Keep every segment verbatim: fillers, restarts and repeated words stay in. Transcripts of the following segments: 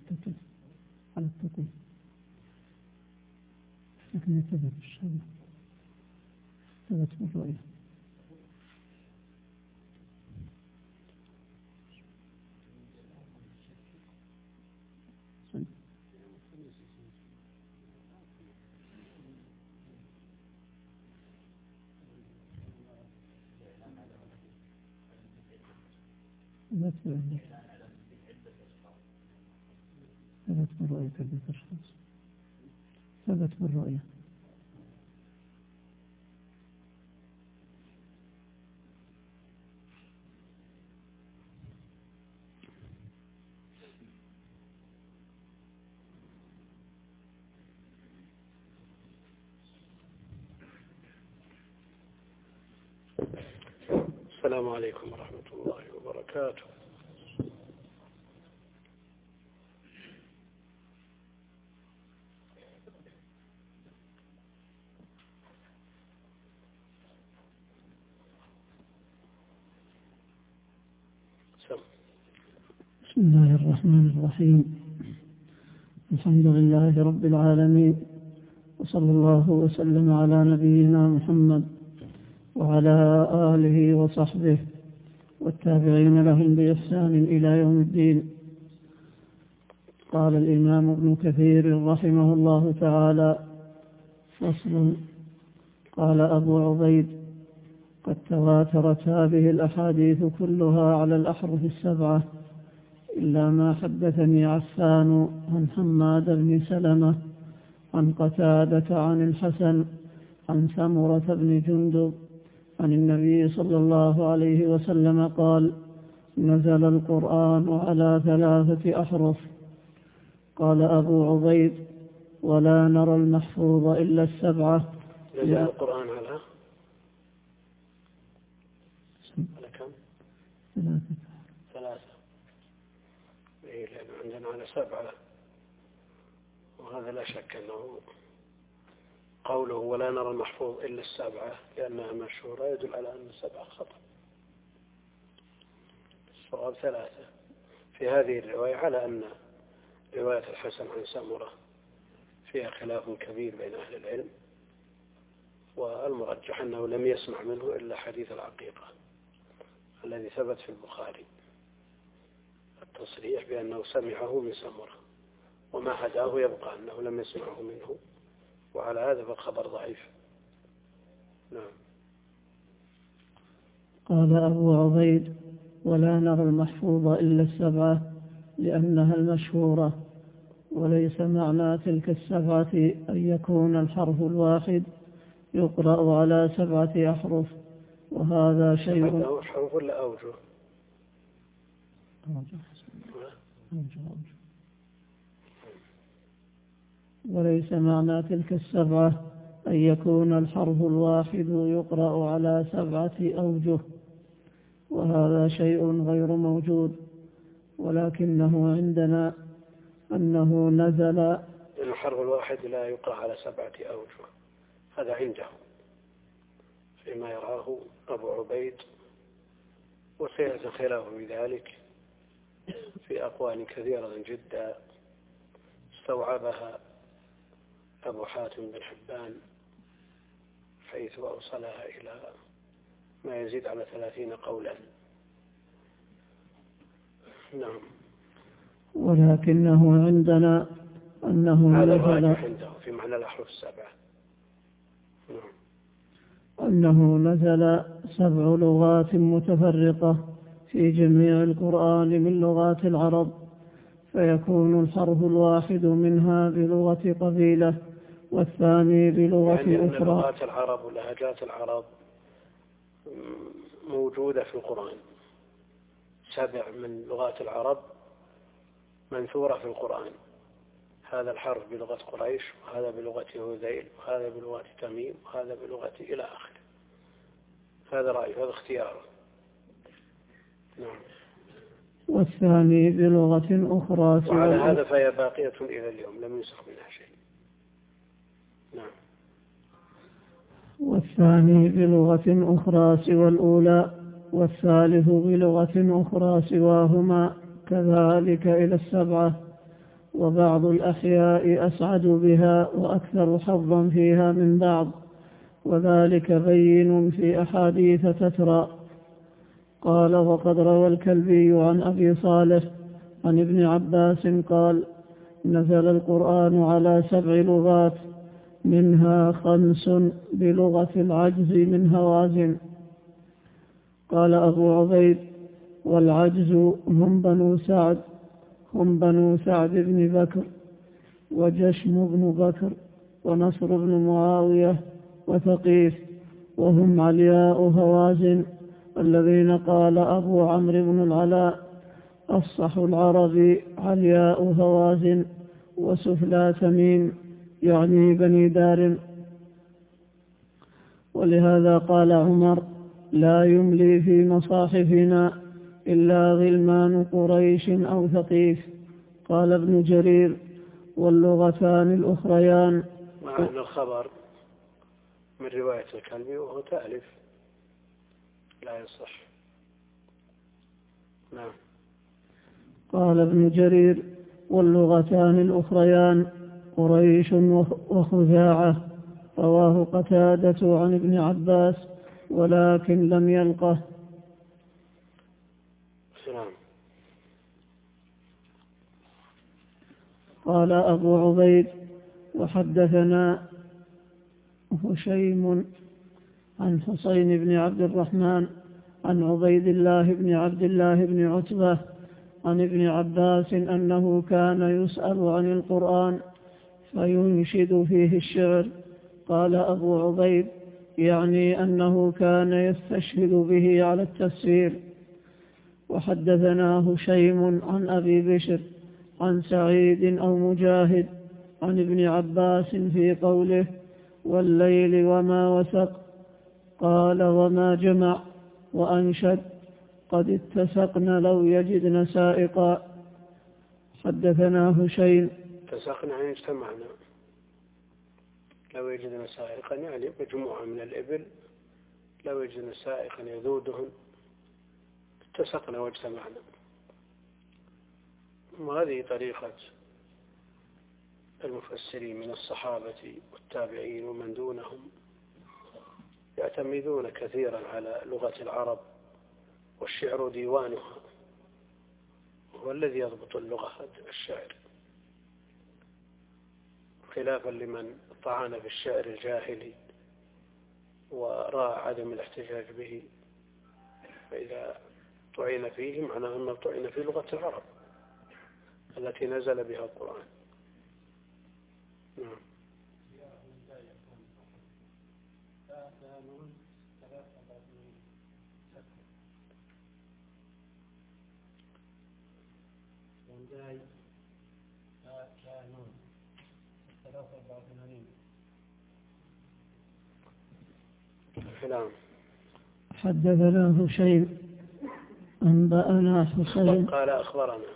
التكليف على التكليف، لكن يثبت الشهادة ثبت بالرؤية. ثبت بالرؤية ثبت بالرؤية عدة أشخاص ثبت بالرؤية. السلام عليكم ورحمة الله وبركاته. بسم الله الرحمن الرحيم. الحمد لله رب العالمين، وصلى الله وسلم على نبينا محمد وعلى آله وصحبه والتابعين لهم بإحسان إلى يوم الدين. قال الإمام ابن كثير رحمه الله تعالى: فصل. قال أبو عبيد: قد تواترت هذه الأحاديث كلها على الأحرف السبعة إلا ما حدثني عفان عن حماد بن سلمة عن قتادة عن الحسن عن سمرة بن جندب عن النبي صلى الله عليه وسلم قال: نزل القرآن على ثلاثة أحرف. قال أبو عبيد: ولا نرى المحفوظ إلا السبعة. نزل القرآن على على كم؟ ثلاثة ثلاثة. إيه، لأن عندنا على سبعة، وهذا لا شك أنه قوله ولا نرى المحفوظ إلا السبعة لأنها مشهورة يدل على أن السبعة خطأ. الصواب ثلاثة في هذه الرواية، على أن رواية الحسن عن سمرة فيها خلاف كبير بين أهل العلم، والمرجح أنه لم يسمع منه إلا حديث العقيقة الذي ثبت في البخاري، التصريح بأنه سمعه من سمرة، وما عداه يبقى أنه لم يسمعه منه، وعلى هذا فالخبر ضعيف. نعم. قال أبو عبيد: ولا نرى المحفوظ إلا السبعة لأنها المشهورة، وليس معنى تلك السبعة أن يكون الحرف الواحد يقرأ على سبعة أحرف، وهذا شيء. هذا حرف ولا أوجه؟ أوجه. أوجه. أوجه. وليس معنى تلك السبعة أن يكون الحرف الواحد يقرأ على سبعة أوجه، وهذا شيء غير موجود، ولكنه عندنا أنه نزل. لأن الحرف الواحد لا يقرأ على سبعة أوجه، هذا عنده فيما يراه أبو عبيد، وسيأتي خلافه بذلك في أقوال كثيرة جدا استوعبها أبو حاتم بن حبان حيث أوصلها إلى ما يزيد على ثلاثين قولا. نعم. ولكنه عندنا أنه هذا نزل الراجح عنده في معنى الأحرف السبعة. نعم. أنه نزل سبع لغات متفرقة في جميع القرآن من لغات العرب، فيكون الحرف الواحد منها بلغة قبيلة والثاني بلغة يعني أخرى. أن لغات العرب ولهجات العرب موجودة في القرآن، سبع من لغات العرب منثورة في القرآن، هذا الحرف بلغة قريش، وهذا بلغة هذيل، وهذا بلغة تميم، وهذا بلغة إلى آخره. هذا رأيه، هذا اختياره. نعم. والثاني بلغة أخرى. وعلى هذا فهي باقية إلى اليوم لم ينسخ منها شيء. نعم. والثاني بلغة أخرى سوى الأولى، والثالث بلغة أخرى سواهما، كذلك إلى السبعة. وبعض الأحياء أسعد بها وأكثر حظا فيها من بعض، وذلك بين في أحاديث تترى. قال: وقد روى الكلبي عن أبي صالح عن ابن عباس قال: نزل القرآن على سبع لغات، منها خمس بلغة العجز من هوازن. قال أبو عبيد: والعجز هم بنو سعد هم بنو سعد بن بكر وجشم بن بكر ونصر بن معاوية وثقيف، وهم علياء هوازن الذين قال أبو عمرو بن العلاء: أفصح العرب علياء هوازن وسفلى تميم، يعني بني دار. ولهذا قال عمر: لا يملي في مصاحفنا إلا غلمان قريش أو ثقيف. قال ابن جرير: واللغتان الأخريان. مع أن الخبر من رواية الكلبي وهو تألف لا يصح. نعم. قال ابن جرير: واللغتان الأخريان قريش وخزاعة. رواه قتادة عن ابن عباس ولكن لم يلقه. سلام. قال أبو عبيد: وحدثنا هشيم عن حسين بن عبد الرحمن عن عبيد الله بن عبد الله بن عتبة عن ابن عباس أنه كان يسأل عن القرآن فينشد فيه الشعر. قال أبو عبيد: يعني أنه كان يستشهد به على التفسير. وحدثنا هشيم عن أبي بشر عن سعيد أو مجاهد عن ابن عباس في قوله: والليل وما وسق. قال: وما جمع. وأنشد: قد اتسقنا لو يجدن سائقا. حدثنا هشيم. اتسقنا يعني اجتمعنا، لو يجدن سائقا يعني مجموعة من الإبل، لو يجدن سائقا يذودهن اتسقنا واجتمعنا. وهذه طريقة المفسرين من الصحابة والتابعين ومن دونهم، يعتمدون كثيرا على لغة العرب، والشعر ديوانها، هو الذي يضبط اللغة الشعر، خلافا لمن طعن في الشعر الجاهلي ورأى عدم الاحتجاج به، فإذا طعن فيه معناه أنه طعن في لغة العرب التي نزل بها القرآن. نعم. كلام. حدثنا هشيم أنبأنا حسين. قال أخبرنا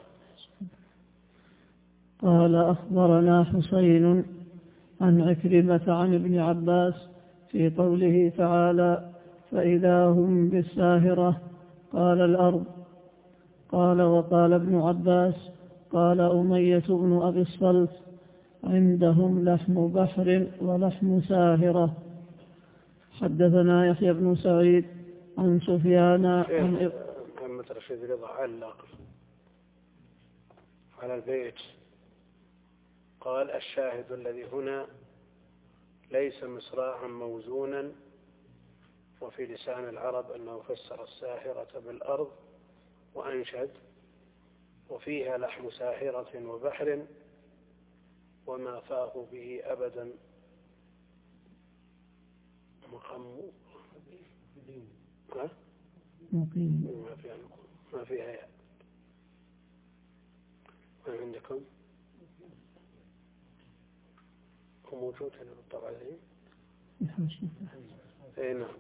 قال أخبرنا حسين عن عكرمة عن ابن عباس في قوله تعالى: فإذا هم بالساهرة. قال الأرض. قال: وقال ابن عباس: قال أمية بن أبي الصلت: عندهم لحم بحر ولحم ساهرة. حدثنا يحيى بن سعيد عن سفيان عن محمد رشيد رضا علق على البيت قال: الشاهد الذي هنا ليس مصراعا موزونا، وفي لسان العرب أنه فسر الساهرة بالأرض وأنشد: وفيها لحم ساهرة وبحر وما فاه به أبدا مقام ها؟ مقيم. ما فيها ما فيها يا ما عندكم هو موجود هنا بالطبع ذي. اي نعم.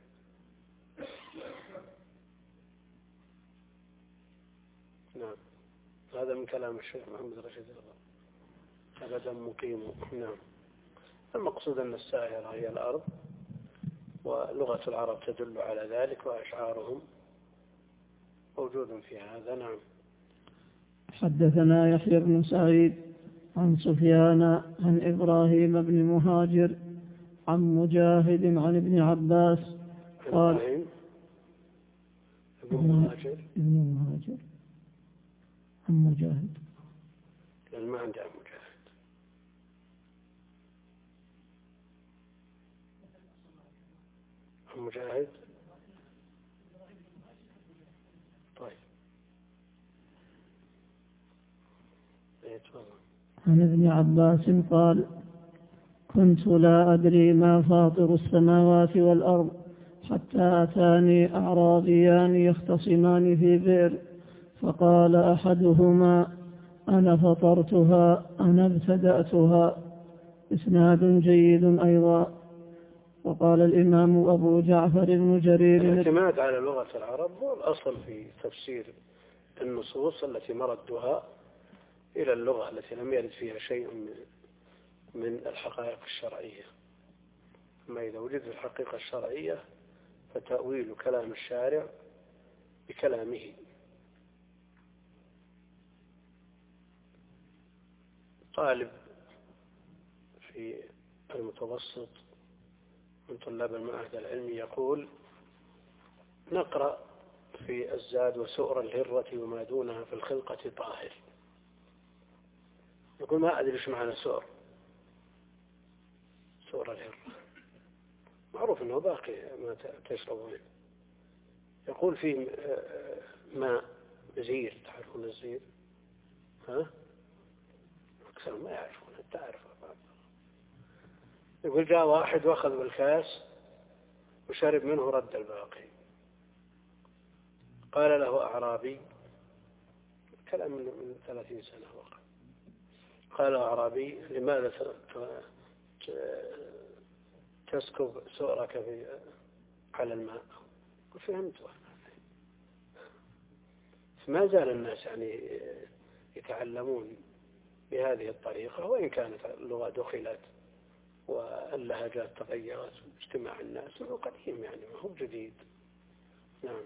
نعم، هذا من كلام الشيخ محمد رشيد رضا: أبدا مقيم. نعم. المقصود أن الساهرة هي الأرض، ولغة العرب تدل على ذلك، وأشعارهم موجود في هذا. نعم. حدثنا يحيى بن سعيد عن سفيان عن إبراهيم بن مهاجر عن مجاهد عن ابن عباس قال إبراهيم ابن مهاجر ابن مهاجر عن مجاهد ما عندي عن مجاهد. عن مجاهد طيب. عن ابن عباس قال كنت لا أدري ما فاطر السماوات والأرض حتى أتاني أعرابيان يختصمان في بئر فقال أحدهما أنا فطرتها أنا ابتدأتها. إسناد جيد أيضا. وقال الإمام أبو جعفر بن جرير الاعتماد على لغة العرب هو الأصل في تفسير النصوص التي مردها إلى اللغة التي لم يرد فيها شيء من الحقائق الشرعية. أما إذا وجد الحقيقة الشرعية فتأويل كلام الشارع بكلامه. طالب في المتوسط من طلاب المعهد العلمي يقول نقرأ في الزاد وسؤر الهرة وما دونها في الخلقة طاهر. يقول ما أدري إيش معنى سؤر سؤر الهرة، معروف أنه باقي ما تشربون. يقول فيه ماء زير، تعرفون الزير؟ ها؟ أكثر ما يعرفون، تعرف. يقول جاء واحد واخذ بالكاس وشرب منه رد الباقي. قال له أعرابي، كلام من, من ثلاثين سنة وقت، قال أعرابي لماذا تسكب سؤرك في على الماء؟ فهمت. ما زال الناس يعني يتعلمون بهذه الطريقة، وإن كانت اللغة دخلت واللهجات تغيرت واجتماع الناس هو قديم يعني ما هو جديد. نعم.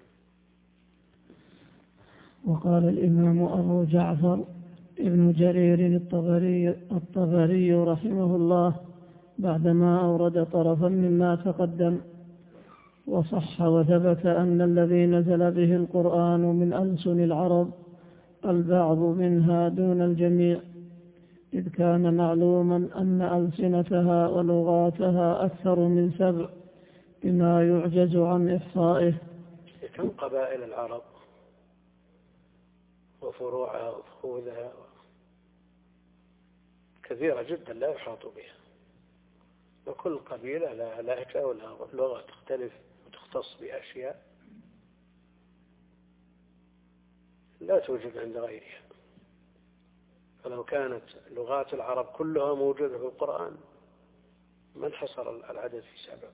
وقال الإمام أبو جعفر ابن جرير الطبري, الطبري رحمه الله بعدما أورد طرفا مما تقدم: وصح وثبت أن الذي نزل به القرآن من ألسن العرب البعض منها دون الجميع، إذ كان معلوما أن ألسنتها ولغاتها أكثر من سبع بما يعجز عن إحصائه. كم قبائل العرب وفروعها وفخوذها كثيرة جدا لا يحاط بها، وكل قبيلة لها لهجة ولها لغة تختلف وتختص بأشياء لا توجد عند غيرها. فلو كانت لغات العرب كلها موجودة في القرآن ما انحصر العدد في سبع.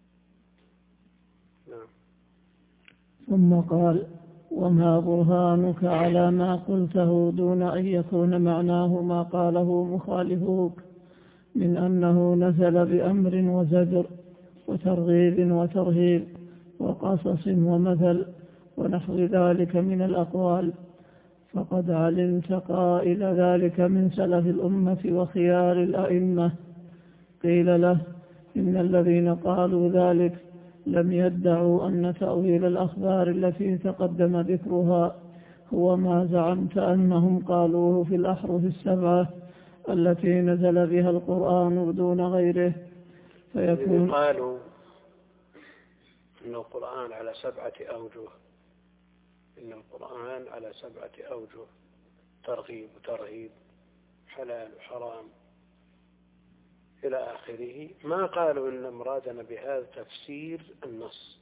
نعم. ثم قال: وما برهانك على ما قلته دون أن يكون معناه ما قاله مخالفوك من أنه نزل بأمر وزجر وترغيب وترهيب وقصص ومثل ونحو ذلك من الأقوال، فقد علمت قائل ذلك من سلف الأمة وخيار الأئمة. قيل له: إن الذين قالوا ذلك لم يدعوا أن تأويل الأخبار التي تقدم ذكرها هو ما زعمت أنهم قالوه في الأحرف السبعة التي نزل بها القرآن دون غيره، فيكون قالوا إن القرآن على سبعة أوجه إن القرآن على سبعة أوجه ترغيب وترهيب حلال وحرام إلى آخره. ما قالوا إن مرادنا بهذا تفسير النص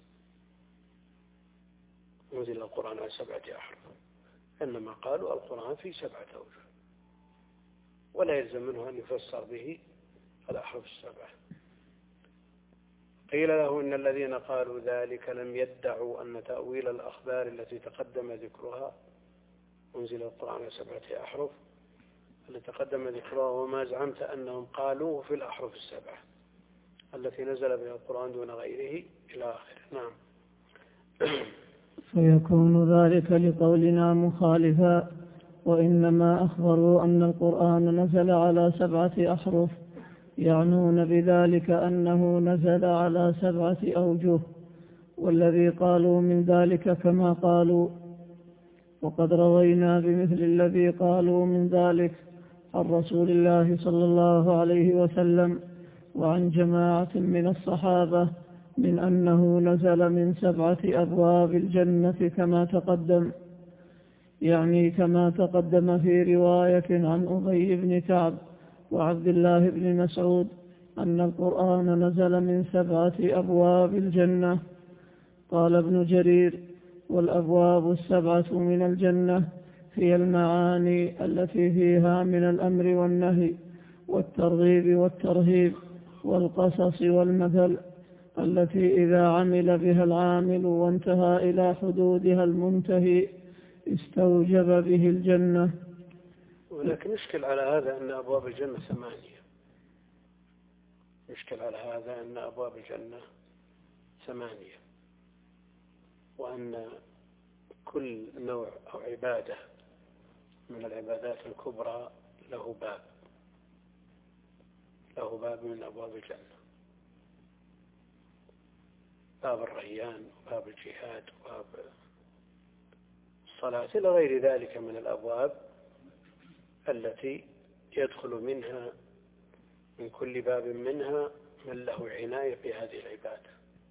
نزل القرآن على سبعة أحرف، إنما قالوا القرآن في سبعة أوجه ولا يلزم منه أن يفسر به الأحرف السبعة. قيل له: إن الذين قالوا ذلك لم يدعوا أن تأويل الأخبار التي تقدم ذكرها أنزل القرآن على سبعة أحرف التي تقدم ذكرها وما زعمت أنهم قالوه في الأحرف السبعة التي نزل بها القرآن دون غيره إلى آخره. نعم. فيكون ذلك لقولنا مخالفا وإنما أخبروا أن القرآن نزل على سبعة أحرف، يعنون بذلك أنه نزل على سبعة أوجه، والذي قالوا من ذلك كما قالوا. وقد روينا بمثل الذي قالوا من ذلك عن رسول الله صلى الله عليه وسلم وعن جماعة من الصحابة من أنه نزل من سبعة أبواب الجنة كما تقدم، يعني كما تقدم في رواية عن أبي بن كعب وعبد الله بن مسعود أن القرآن نزل من سبعة أبواب الجنة. قال ابن جرير: والأبواب السبعة من الجنة هي المعاني التي فيها من الأمر والنهي والترغيب والترهيب والقصص والمثل، التي إذا عمل بها العامل وانتهى إلى حدودها المنتهي استوجب به الجنة. ولكن نشكل على هذا أن أبواب الجنة ثمانية. نشكل على هذا أن أبواب الجنة ثمانية، وأن كل نوع أو عبادة من العبادات الكبرى له باب له باب من أبواب الجنة: باب الريان وباب الجهاد وباب الصلاة إلى غير ذلك من الأبواب التي يدخل منها من كل باب منها من له عناية بهذه العبادة.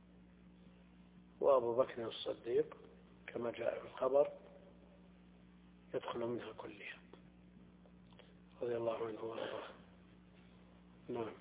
وأبو بكر الصديق كما جاء في الخبر يدخل منها كلها رضي الله عنه وارضاه. نعم.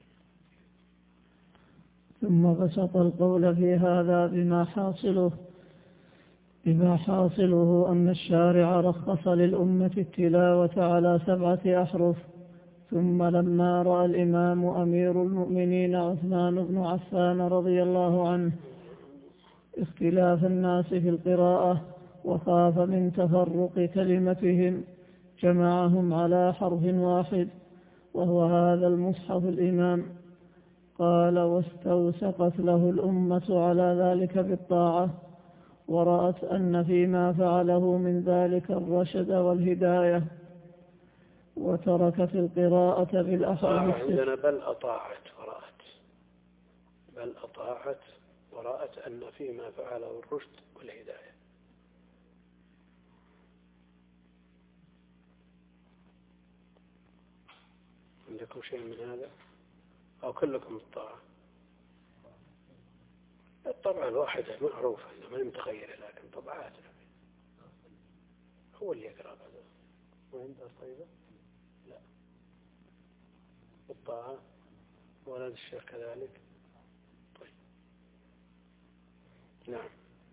ثم بسط القول في هذا بما حاصله بما حاصله أن الشارع رخص للأمة التلاوة على سبعة أحرف. ثم لما رأى الإمام أمير المؤمنين عثمان بن عفان رضي الله عنه اختلاف الناس في القراءة وخاف من تفرق كلمتهم جمعهم على حرف واحد وهو هذا المصحف الإمام. قال: واستوثقت له الأمة على ذلك بالطاعة، ورأت أن فيما فعله من ذلك الرشد والهداية، وتركت القراءة بالأحرف. عندنا بل أطاعت ورأت بل أطاعت ورأت أن فيما فعله الرشد والهداية. عندكم شيء من هذا أو كلكم الطاعة؟ الطبعة الواحدة معروفة أنها ما متغيرة، لكن طبعات هو اللي يقرأ هذا. وعندها طيبة؟ لا. الطاعة ولد الشيخ كذلك. طيب. نعم.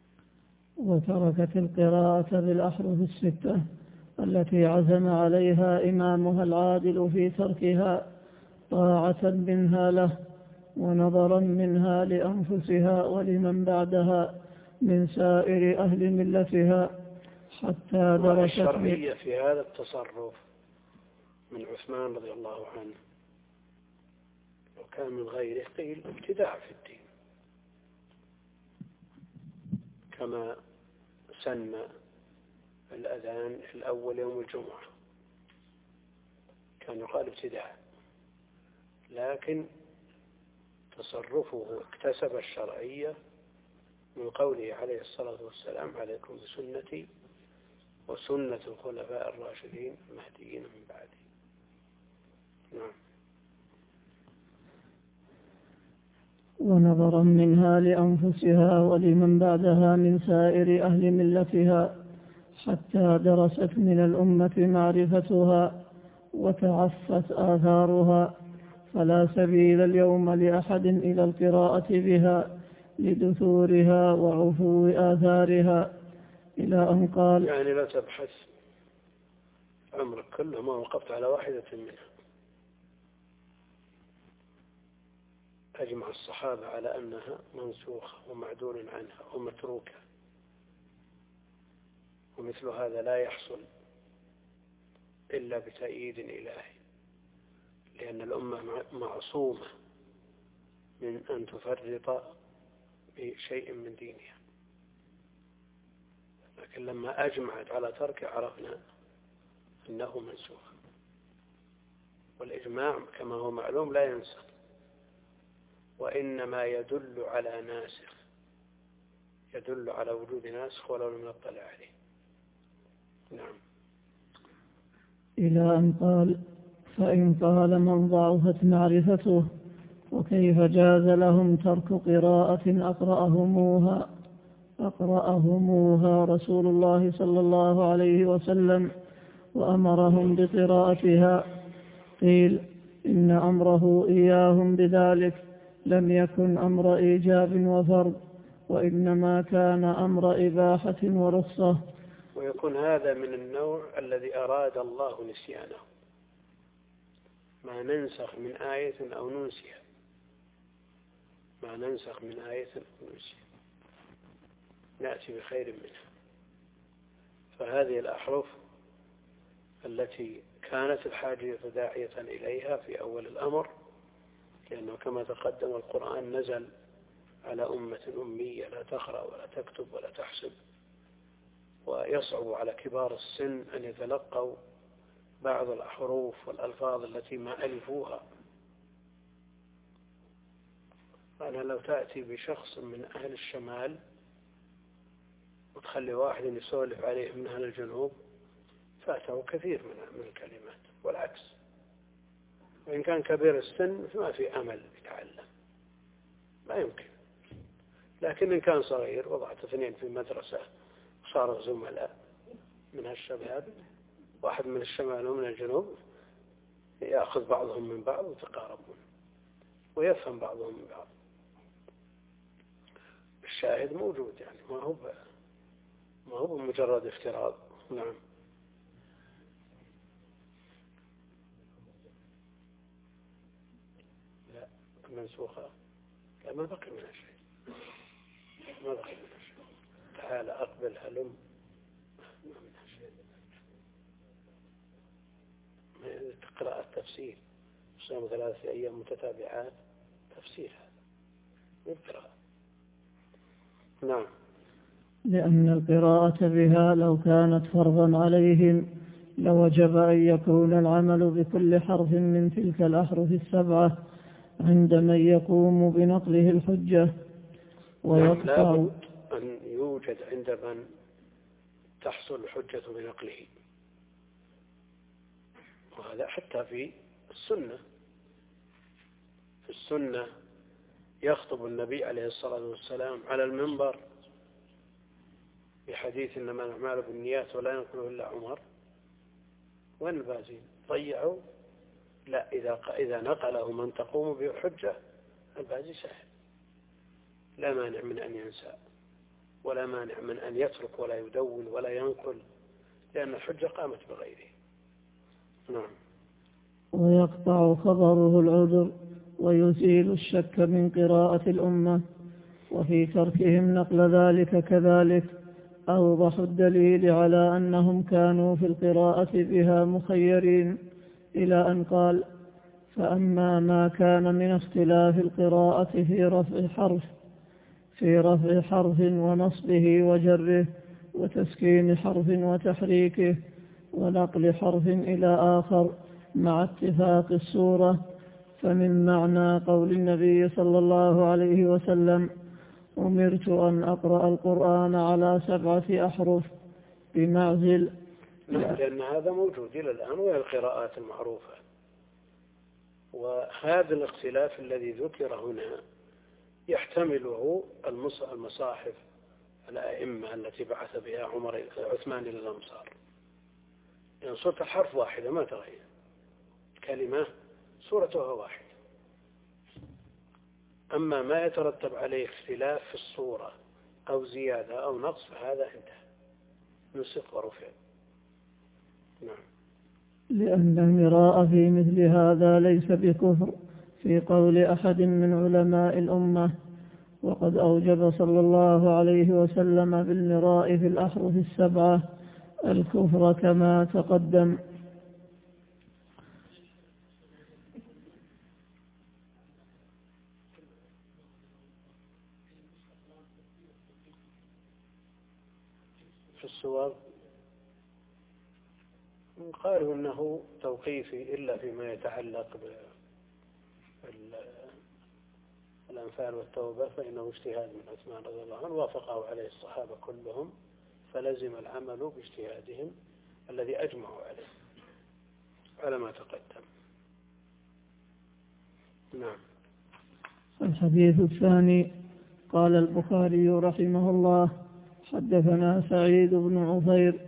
وتركت القراءة بالأحرف الستة التي عزم عليها إمامها العادل في تركها طاعة منها له ونظرا منها لأنفسها ولمن بعدها من سائر أهل ملتها، حتى درست الشرعية في هذا التصرف من عثمان رضي الله عنه. لو كان من غيره قيل ابتداع في الدين، كما سن الأذان الأول يوم الجمعة كان يقال ابتداع، لكن تصرفه اكتسب الشرعية من قوله عليه الصلاة والسلام: عليكم بسنتي وسنة الخلفاء الراشدين المهديين من بعدي. نعم. ونظرا منها لأنفسها ولمن بعدها من سائر أهل ملتها، حتى درست من الأمة معرفتها وتعفت آثارها، فلا سبيل اليوم لأحد إلى القراءة بها لدثورها وعفو آثارها، إلى أن قال: يعني لا تبحث عمرك كله ما وقفت على واحدة منها. أجمع الصحابة على أنها منسوخة ومعدول عنها ومتروكة، ومثل هذا لا يحصل إلا بتأييد إلهي، لأن الأمة معصومة من أن تفرط بشيء من دينها. لكن لما أجمعت على ترك عرفنا إنه منسوخ. والإجماع كما هو معلوم لا ينسخ، وإنما يدل على ناسخ، يدل على وجود ناسخ ولو لم نطلع عليه. نعم. إلى أن قال: فإن قال من ضعفت معرفته وكيف جاز لهم ترك قراءة أقرأهموها أقرأهموها رسول الله صلى الله عليه وسلم وأمرهم بقراءتها؟ قيل: إن أمره إياهم بذلك لم يكن أمر إيجاب وفرض، وإنما كان أمر إباحة ورخصة. ويكون هذا من النوع الذي أراد الله نسيانه، ما ننسخ من آية أو ننسيها، ما ننسخ من آية أو ننسيها نأتي بخير منها. فهذه الأحرف التي كانت الحاجة داعية إليها في أول الأمر، لأنه كما تقدم القرآن نزل على أمة أمية لا تقرأ ولا تكتب ولا تحسب، ويصعب على كبار السن أن يتلقوا بعض الأحروف والألفاظ التي ما ألفوها. أنا لو تأتي بشخص من أهل الشمال وتخلي واحد يسولف عليه من أهل الجنوب فاته كثير من الكلمات، والعكس. وإن كان كبير السن فما في أمل يتعلم، ما يمكن. لكن إن كان صغير وضعت اثنين في مدرسة صاروا زملاء من هالشباب، واحد من الشمال ومن الجنوب، يأخذ بعضهم من بعض وتقاربون ويفهم بعضهم من بعض. الشاهد موجود، يعني ما هو ما هو بمجرد افتراض. نعم. لا منسوخة، لا ما بقي منها شيء، ما بقي منها شيء. تعال أقبل هلم، ما منها شيء. تقرأ التفسير صوم ثلاثة أيام متتابعات، تفسير هذا والقراءة. نعم. لأن القراءة بها لو كانت فرضا عليهم لوجب أن يكون العمل بكل حرف من تلك الأحرف السبعة عند من يقوم بنقله الحجة، ويقطع. لا بد أن يوجد عند من تحصل الحجة بنقله، وهذا حتى في السنة. في السنة يخطب النبي عليه الصلاة والسلام على المنبر بحديث إنما الأعمال بالنيات ولا ينقله إلا عمر. وين البازين ضيعوا؟ لا، إذا إذا نقله من تقوم به حجة البازي سهل، لا مانع من أن ينسى ولا مانع من أن يترك ولا يدون ولا ينقل، لأن الحجة قامت بغيره. نعم. ويقطع خبره العذر ويزيل الشك من قراءة الأمة، وفي تركهم نقل ذلك كذلك أوضح الدليل على أنهم كانوا في القراءة بها مخيرين، إلى أن قال: فأما ما كان من اختلاف القراءة في رفع حرف في رفع حرف ونصبه وجره وتسكين حرف وتحريكه ونقل حرف إلى آخر مع اتفاق السورة، فمن معنى قول النبي صلى الله عليه وسلم: أمرت أن أقرأ القرآن على سبعة أحرف بمعزل. نعم، لأن هذا موجود إلى الآن وهي القراءات المعروفة. وهذا الاختلاف الذي ذكر هنا يحتمله المصاحف الأئمة التي بعث بها عمر عثمان إلى الأمصار، لأن صورة الحرف واحدة ما تغير، كلمة صورتها واحدة. أما ما يترتب عليه اختلاف في الصورة أو زيادة أو نقص فهذا انتهى، نسخ ورفع. نعم. لأن المراء في مثل هذا ليس بكفر في قول أحد من علماء الأمة، وقد أوجب صلى الله عليه وسلم بالمراء في الأحرف السبعة الكفر كما تقدم. في الصور قالوا أنه توقيفي إلا فيما يتعلق بالأنفال والتوبة فإنه اجتهاد من عثمان رضي الله عنه وافقه عليه الصحابة كلهم، فلزم العمل باجتهادهم الذي أجمعوا عليه على ما تقدم. نعم. الحديث الثاني. قال البخاري رحمه الله: حدثنا سعيد بن عفير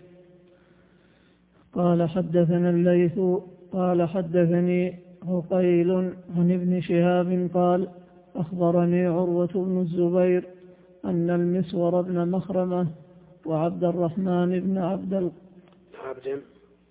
قال حدثنا الليث قال حدثني عقيل عن ابن شهاب قال أخبرني عروة بن الزبير أن المسور بن مخرمة وعبد الرحمن بن عبد ال... عبد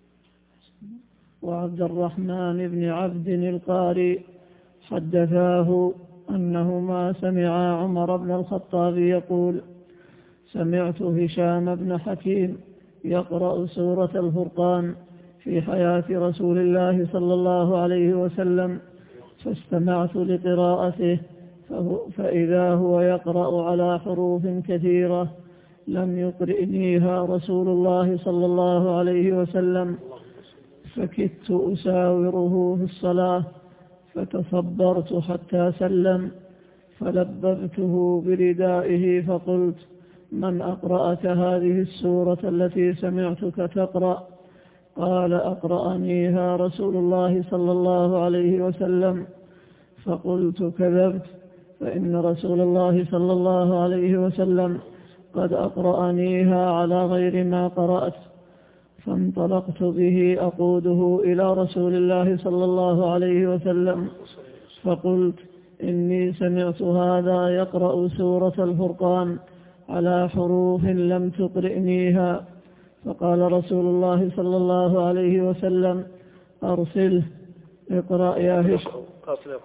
وعبد الرحمن بن عبد القاري حدثاه أنهما سمعا عمر بن الخطاب يقول: سمعت هشام بن حكيم يقرأ سورة الفرقان في حياة رسول الله صلى الله عليه وسلم، فاستمعت لقراءته فإذا هو يقرأ على حروف كثيرة لم يقرئنيها رسول الله صلى الله عليه وسلم، فكدت أساوره في الصلاة فتصبرت حتى سلم، فلببته بردائه فقلت: من أقرأك هذه السورة التي سمعتك تقرأ؟ قال: أقرأنيها رسول الله صلى الله عليه وسلم. فقلت: كذبت، فإن رسول الله صلى الله عليه وسلم قد أقرأنيها على غير ما قرأت. فانطلقت به أقوده إلى رسول الله صلى الله عليه وسلم فقلت: إني سمعت هذا يقرأ سورة الفرقان على حروف لم تقرئنيها. فقال رسول الله صلى الله عليه وسلم: أرسله، اقرأ يا هشام. أطلقه،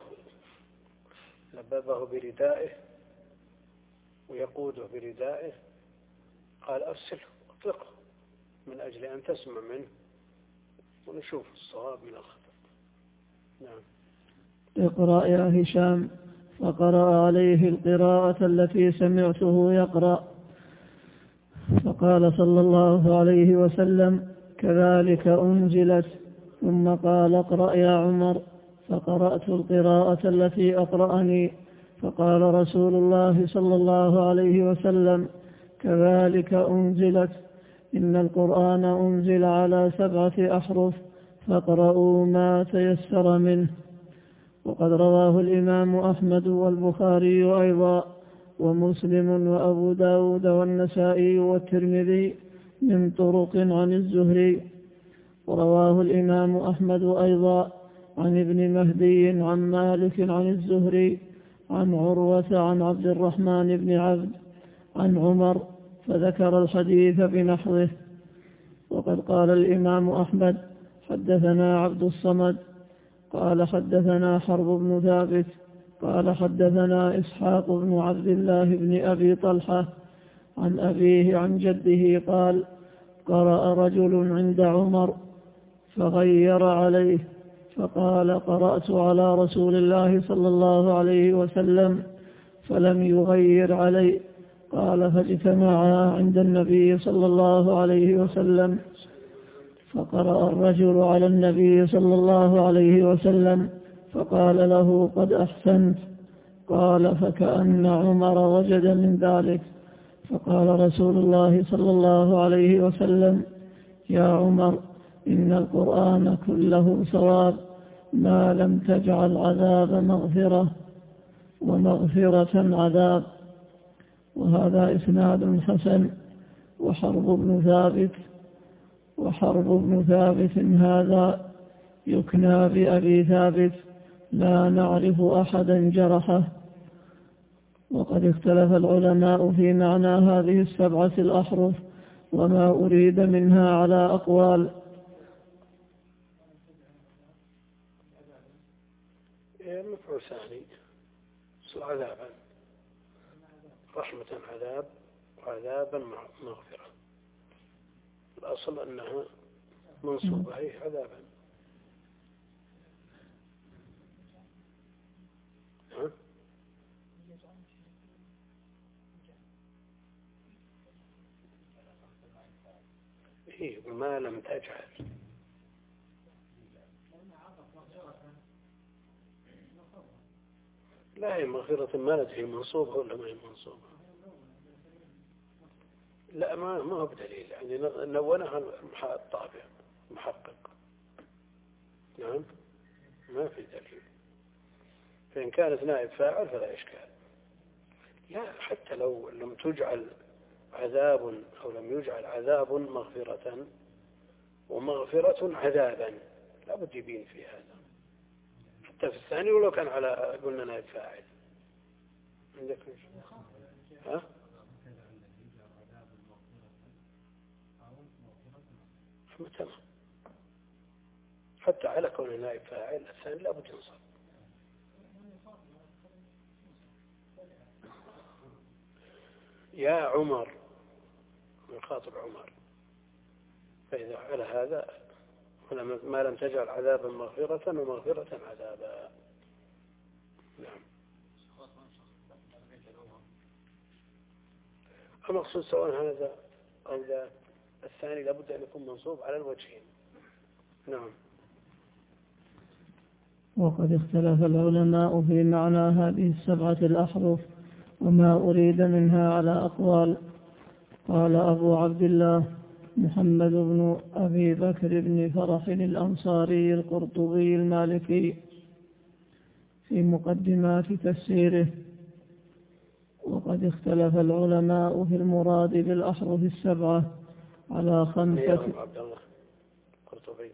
لببه بردائه ويقوده بردائه، قال: أرسله، أطلقه، من أجل أن تسمع منه ونشوف الصواب من الخطأ. نعم. اقرأ يا هشام. فقرأ عليه القراءة التي سمعته يقرأ، فقال صلى الله عليه وسلم: كذلك أنزلت. ثم قال: اقرأ يا عمر. فقرأت القراءة التي أقرأني، فقال رسول الله صلى الله عليه وسلم: كذلك أنزلت، إن القرآن أنزل على سبعة أحرف فاقرؤوا ما تيسر منه. وقد رواه الإمام أحمد والبخاري أيضا ومسلم وأبو داود والنسائي والترمذي من طرق عن الزهري. ورواه الإمام أحمد أيضا عن ابن مهدي عن مالك عن الزهري عن عروة عن عبد الرحمن بن عبد عن عمر، فذكر الحديث بنحوه. وقد قال الإمام أحمد: حدثنا عبد الصمد قال حدثنا حرب بن ثابت قال حدثنا إسحاق بن عبد الله بن أبي طلحة عن أبيه عن جده قال: قرأ رجل عند عمر فغير عليه، فقال: قرأت على رسول الله صلى الله عليه وسلم فلم يغير علي. قال: فاجتمعا عند النبي صلى الله عليه وسلم، فقرأ الرجل على النبي صلى الله عليه وسلم فقال له: قد أحسنت. قال: فكأن عمر وجد من ذلك، فقال رسول الله صلى الله عليه وسلم: يا عمر، إن القرآن كله صواب ما لم تجعل عذاب مغفرة ومغفرة عذاب. وهذا إسناد حسن. وحرب بن ثابت وحرب بن ثابت هذا يكنى بأبي ثابت، لا نعرف أحدا جرحه. وقد اختلف العلماء في معنى هذه السبعة الأحرف وما أريد منها على أقوال. مفعول ثاني عذابا، رحمة عذاب وعذابا مغفرة. الأصل أنها منصوبة هي عذابا. ها؟ إيه، وما لم تجعل لا، هي مغفرة ما ندري منصوبة ولا ما هي منصوبة. لا، ما ما هو بدليل، يعني نونها الطابع محقق. نعم، ما في دليل. فإن كانت نائب فاعل فلا إشكال. لا، حتى لو لم تجعل عذاب أو لم يجعل عذاب مغفرة ومغفرة عذابا، لا بد يبين في هذا. حتى في الثاني ولو كان على قلنا نائب فاعل. عندك ها؟ تمام. حتى على كون نائب فاعل الثاني لا بد ينصب. يا عمر، يخاطب عمر، فإذا على هذا ما لم تجعل عذابا مغفرة ومغفرة عذابا. نعم. المقصود سواء هذا أو ذاك، الثاني لابد أن يكون منصوب على الوجهين. نعم. وقد اختلف العلماء في معنى هذه السبعة الأحرف وما أريد منها على أقوال. قال أبو عبد الله محمد بن أبي بكر بن فرح الأنصاري القرطبي المالكي في مقدمات تفسيره: وقد اختلف العلماء في المراد بالأحرف السبعة على خمسة. عبد الله القرطبي.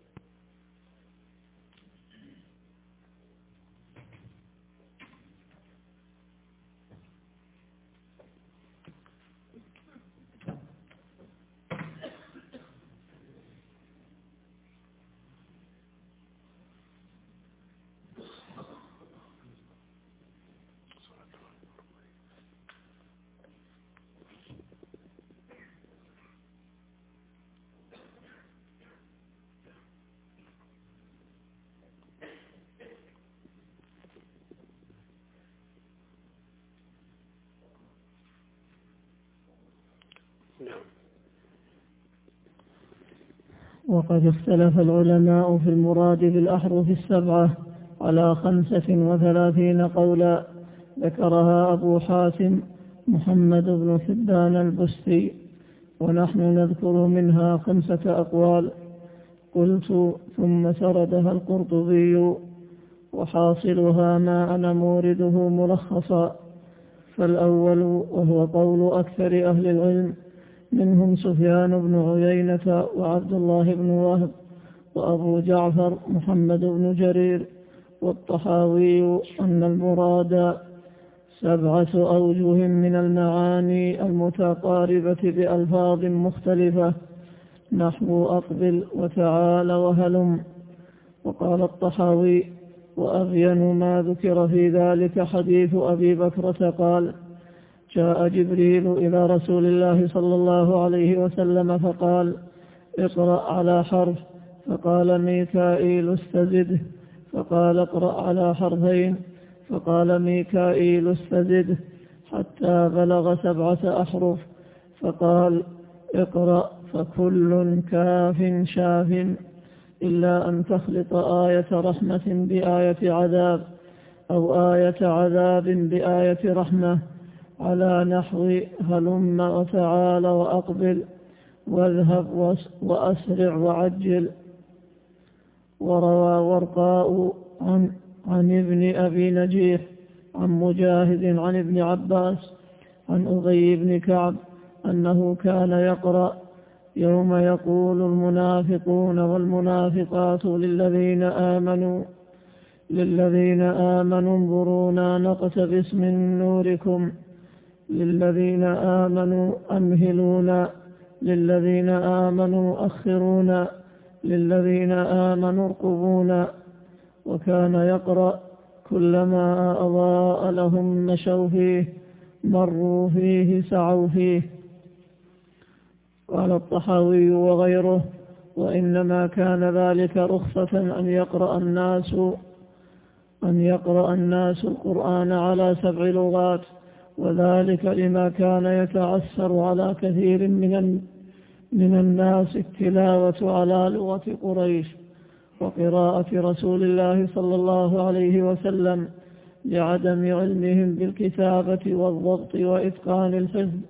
وقد اختلف العلماء في المراد بالأحرف السبعة على خمسة وثلاثين قولا، ذكرها أبو حاتم محمد بن حبان البستي، ونحن نذكر منها خمسة أقوال. قلت: ثم سردها القرطبي، وحاصلها ما أنا مورده ملخصا. فالأول وهو قول أكثر أهل العلم، منهم سفيان بن عيينة وعبد الله بن وهب وأبو جعفر محمد بن جرير والطحاوي، أن المراد سبعة أوجه من المعاني المتقاربة بألفاظ مختلفة، نحو أقبل وتعال وهلم. وقال الطحاوي: وأبين ما ذكر في ذلك حديث أبي بكرة قال: جاء جبريل إلى رسول الله صلى الله عليه وسلم فقال: اقرأ على حرف، فقال ميكائيل استزده، فقال اقرأ على حرفين، فقال ميكائيل استزده، حتى بلغ سبعة أحرف، فقال: اقرأ فكل كاف شاف، إلا أن تخلط آية رحمة بآية عذاب، أو آية عذاب بآية رحمة، على نحو هلم وتعال وأقبل واذهب وأسرع وعجل. وروى ورقاء عن, عن ابن أبي نجيح عن مجاهد عن ابن عباس عن أبي بن كعب أنه كان يقرأ: يوم يقول المنافقون والمنافقات للذين آمنوا للذين آمنوا انظرونا نقتبس من نوركم، للذين آمنوا أمهلونا، للذين آمنوا أخرونا، للذين آمنوا ارقبونا. وكان يقرأ: كلما أضاء لهم مشوا فيه، مروا فيه سعوا فيه. قال الطحاوي وغيره: وإنما كان ذلك رخصة أن يقرأ الناس أن يقرأ الناس القرآن على سبع لغات، وذلك لما كان يتعسر على كثير من من الناس التلاوة على لغة قريش، وقراءة رسول الله صلى الله عليه وسلم لعدم علمهم بالكتابة والضبط وإتقان الحفظ.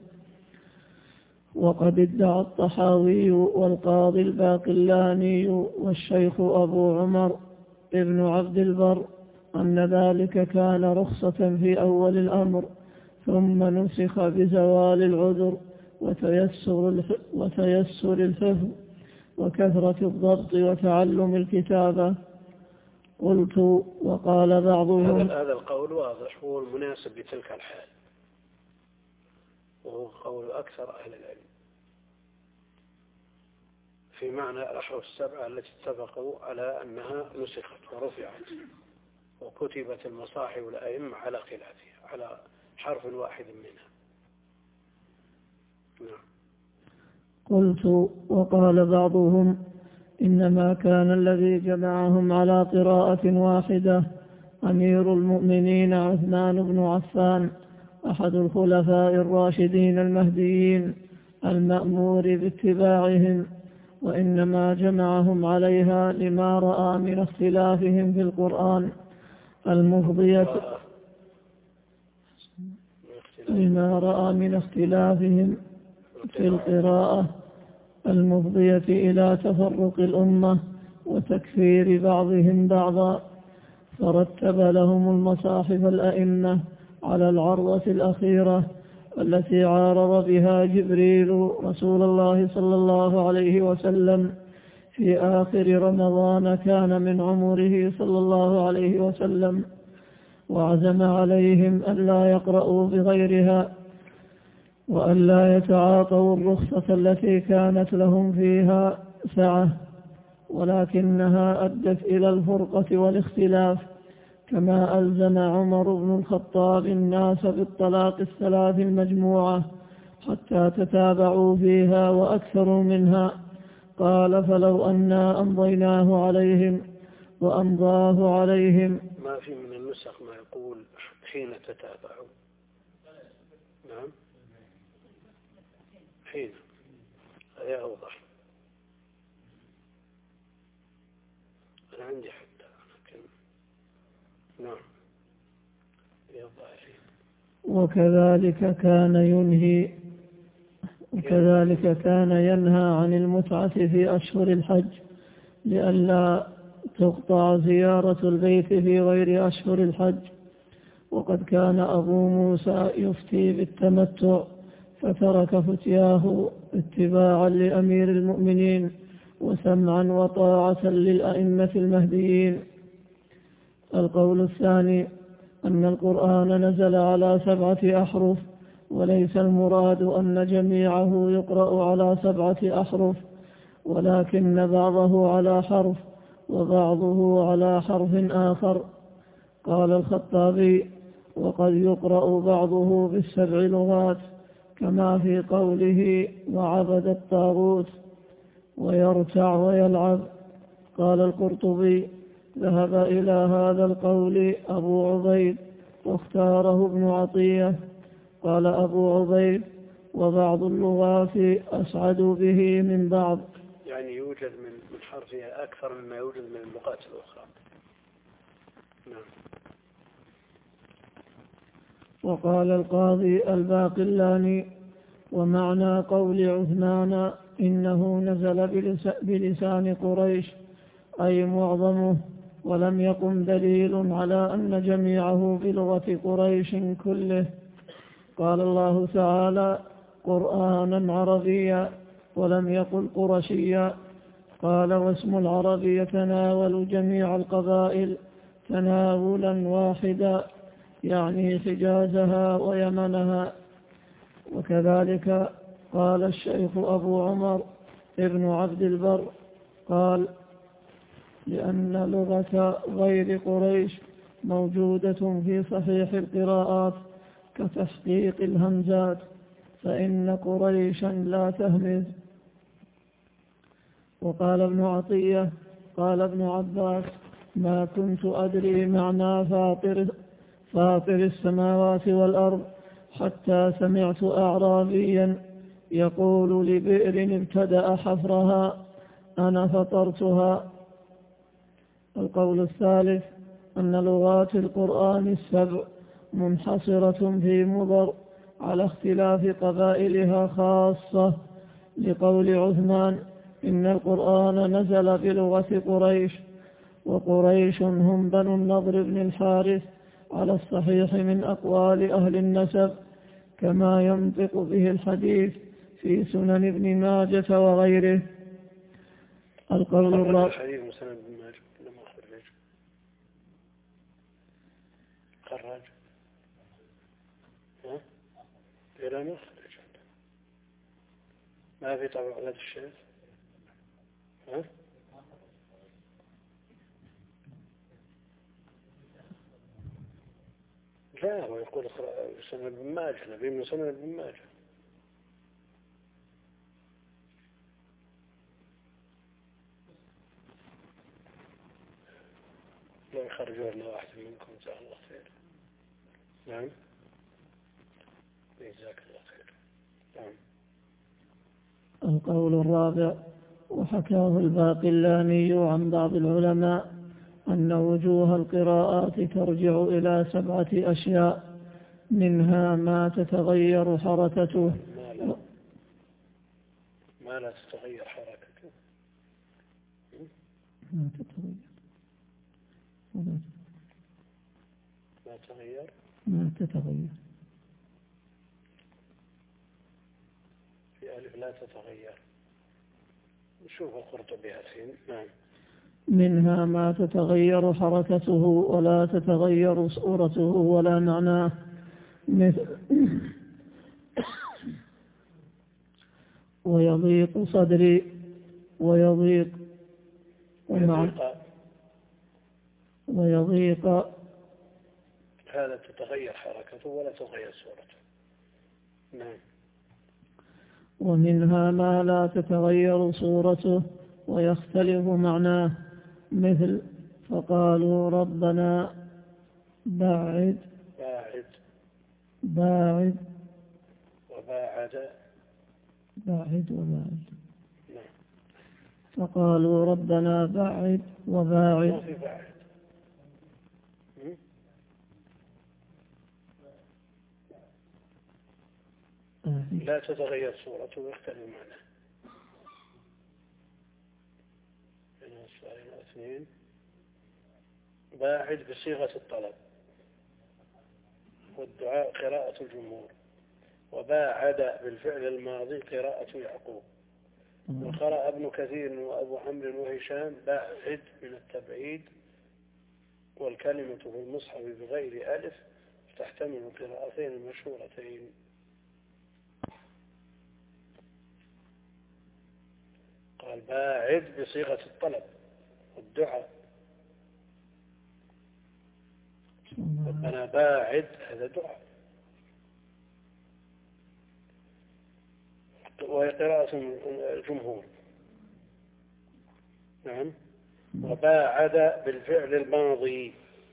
وقد ادعى الطحاوي والقاضي الباقلاني والشيخ أبو عمر ابن عبد البر أن ذلك كان رخصة في أول الأمر، ثم نسخ بزوال العذر وتيسر وتيسر الحفظ وكثرة الضبط وتعلم الكتابة. قلت وقال بعضهم هذا القول واضح هو المناسب لتلك الحال، وهو قول أكثر أهل العلم في معنى الأحرف السبعة التي اتفقوا على أنها نسخت ورفعت وكتبت المصاحف والأئمة على خلافها على حرف واحد منها. نعم. قلت وقال بعضهم إنما كان الذي جمعهم على قراءة واحدة أمير المؤمنين عثمان بن عفان أحد الخلفاء الراشدين المهديين المأمور باتباعهم، وإنما جمعهم عليها لما رأى من اختلافهم في القرآن المفضية لما رأى من اختلافهم في القراءة المفضية إلى تفرق الأمة وتكفير بعضهم بعضا، فرتب لهم المصاحف الأئمة على العرضة الأخيرة التي عارض بها جبريل رسول الله صلى الله عليه وسلم في آخر رمضان كان من عمره صلى الله عليه وسلم، وعزم عليهم ألا يقرأوا بغيرها وألا يتعاطوا الرخصة التي كانت لهم فيها سعة، ولكنها أدت إلى الفرقة والاختلاف، كما ألزم عمر بن الخطاب الناس بالطلاق الثلاث المجموعة حتى تتابعوا فيها وأكثروا منها. قال فلو أنا أمضيناه عليهم وأمضاه عليهم. ما في من النسخ ما يقول حين تتابعوا. نعم حين، هذا أوضح. أنا عندي حتى لكن نعم وكذلك كان ينهي وكذلك كان ينهى عن المتعة في أشهر الحج لئلا تقطع زيارة البيت في غير أشهر الحج. وقد كان أبو موسى يفتي بالتمتع فترك فتياه اتباعا لأمير المؤمنين وسمعا وطاعة للأئمة المهديين. القول الثاني أن القرآن نزل على سبعة أحرف، وليس المراد أن جميعه يقرأ على سبعة أحرف، ولكن بعضه على حرف وبعضه على حرف آخر. قال الخطابي وقد يقرأ بعضه بالسبع لغات كما في قوله وعبد الطاغوت ويرتع ويلعب. قال القرطبي ذهب إلى هذا القول أبو عبيد واختاره ابن عطية. قال أبو عبيد وبعض اللغات أسعد به من بعض، يعني يوجد من من حرفها أكثر مما يوجد من اللغات الأخرى. نعم. وقال القاضي الباقلاني ومعنى قول عثمان إنه نزل بلسان قريش أي معظمه، ولم يقم دليل على أن جميعه بلغة قريش كله. قال الله تعالى قرآنا عربيا ولم يقل قرشيا. قال واسم العرب يتناول جميع القبائل تناولا واحدا، يعني حجازها ويمنها. وكذلك قال الشيخ أبو عمر ابن عبد البر قال لأن لغة غير قريش موجودة في صحيح القراءات كتحقيق الهمزات، فإن قريشا لا تهمز. وقال ابن عطية قال ابن عباس ما كنت أدري معنى فاطر, فاطر السماوات والأرض حتى سمعت أعرابيا يقول لبئر ابتدأ حفرها أنا فطرتها. القول الثالث أن لغات القرآن السبع منحصرة في مضر على اختلاف قبائلها خاصة، لقول عثمان: إن القرآن نزل بلغة قريش، وقريش هم بنو النضر بن الحارث على الصحيح من أقوال أهل النسب، كما ينطق به الحديث في سنن ابن ماجة وغيره. القول الرابع الحديث مسند ابن ماجه لما خرج خرج ها إلى ما خرج ما في طبع على الشيخ ها لا هو يقول سنن ابن ماجه نبي من سنن ابن ماجه لا يخرجوا لنا واحد منكم جزاه الله خير. نعم جزاك الله خير. نعم. القول الرابع: وحكاه الباقلاني عن بعض العلماء أن وجوه القراءات ترجع إلى سبعة أشياء، منها ما تتغير حركته ما لا, ما لا تتغير حركته ما تتغير ما تغير ما تتغير في ألف لا تتغير. نشوف القرطبي هاتين. نعم. منها ما تتغير حركته ولا تتغير صورته ولا معناه، مثل ويضيق صدري ويضيق ويضيق ويضيق هذا تتغير حركته ولا تتغير صورته. نعم. ومنها ما لا تتغير صورته ويختلف معناه، مثل فقالوا ربنا باعد باعد باعد وباعد باعد وباعد. نعم. فقالوا ربنا باعد وباعد. ما في باعد. لا تتغير صورته ويختلف معناه. هنا السؤال اثنين. باعد بصيغة الطلب، والدعاء قراءة الجمهور، وباعد بالفعل الماضي قراءة يعقوب، وقرأ ابن كثير وأبو عمرو وهشام باعد من التبعيد، والكلمة في المصحف بغير ألف تحتمل قراءتين مشهورتين. قال باعد بصيغة الطلب والدعاء، ربنا باعد هذا دعاء، وهي قراءة الجمهور. نعم. وباعد بالفعل الماضي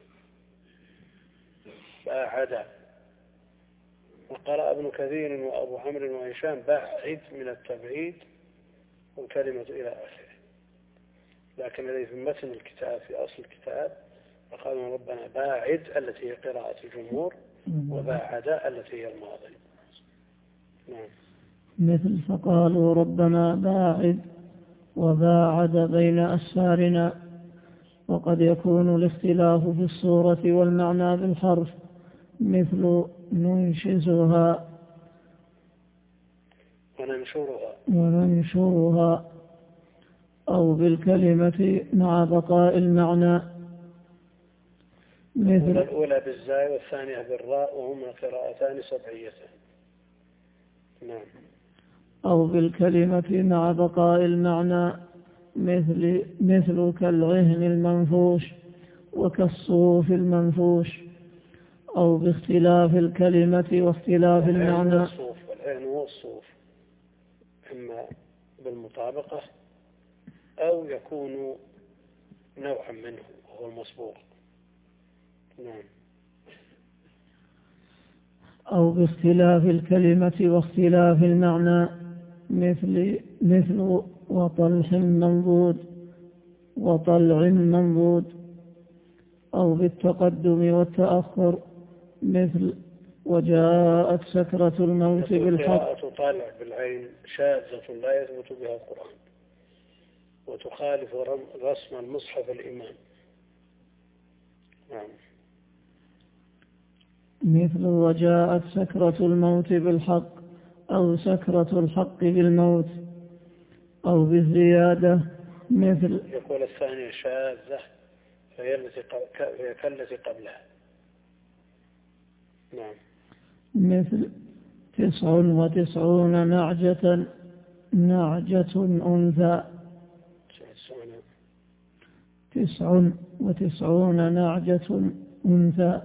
باعد، وقرأ ابن كثير وأبو عمرو وهشام باعد من التبعيد والكلمة إلى آخره. لكن الذي في متن الكتاب في أصل الكتاب فقالوا ربنا باعد التي هي قراءة الجمهور، وباعد التي هي الماضي. نعم. مثل فقالوا ربنا باعد وباعد بين أسفارنا. وقد يكون الاختلاف في الصورة والمعنى بالحرف، مثل ننشزها وننشرها وننشرها، أو بالكلمة مع بقاء المعنى، مثل الأولى بالزاي والثانية بالراء، وهما قراءتان سبعيتان. نعم. أو بالكلمة مع بقاء المعنى، مثل مثل كالعهن المنفوش وكالصوف المنفوش، أو باختلاف الكلمة واختلاف المعنى. الصوف والعهن هو الصوف، إما بالمطابقة أو يكون نوعا منه وهو المصبوغ. نعم. أو باختلاف الكلمة واختلاف المعنى، مثل مثل وطلح منضود وطلع منضود، أو بالتقدم والتأخر، مثل وجاءت سكرة الموت بالحق. قراءة طالع بالعين شاذة لا يثبت بها القرآن، وتخالف رسم المصحف الإمام. نعم. مثل وجاءت سكرة الموت بالحق، أو سكرة الحق بالموت، أو بالزيادة، مثل يقول الثانية شاذة فهي كالتي قبلها. نعم. مثل تسع وتسعون نعجة نعجة أنثى، تسع وتسعون نعجة أنثى.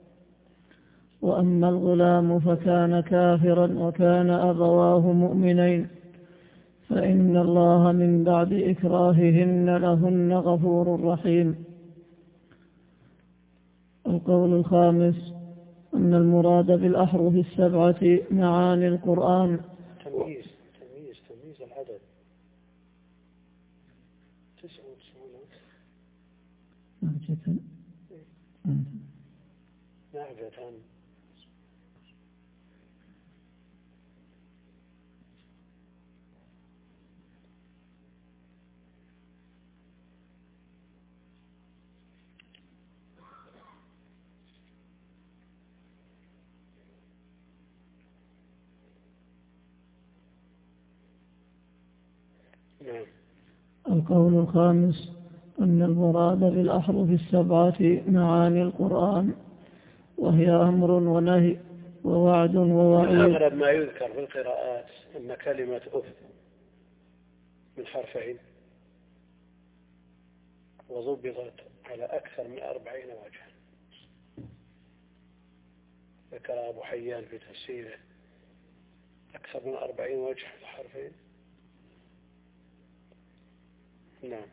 وأما الغلام فكان كافرا وكان أبواه مؤمنين فإن الله من بعد إكراههن لهن غفور رحيم. القول الخامس أن المراد بالأحرف السبعة معاني القرآن. تمييز تمييز تمييز العدد. تسعة وتسعون نعجة نعجة. القول الخامس أن المراد بالأحرف السبعة معاني القرآن، وهي أمر ونهي ووعد ووعيد. أغلب ما يذكر في القراءات أن كلمة أف من حرفين وضبطت على أكثر من أربعين وجها. ذكر أبو حيان في تفسيره أكثر من أربعين وجه في الحرفين. نعم.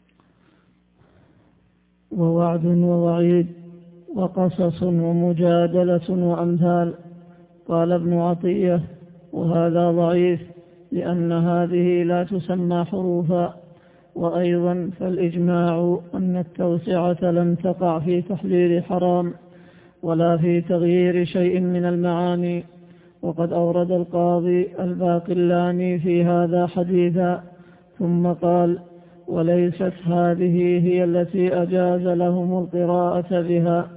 ووعد ووعيد وقصص ومجادلة وأمثال. قال ابن عطية: وهذا ضعيف لأن هذه لا تسمى حروفا. وأيضا فالإجماع أن التوسعة لم تقع في تحليل حرام ولا في تغيير شيء من المعاني. وقد أورد القاضي الباقلاني في هذا حديثا، ثم قال: وليست هذه هي التي أجاز لهم القراءة بها.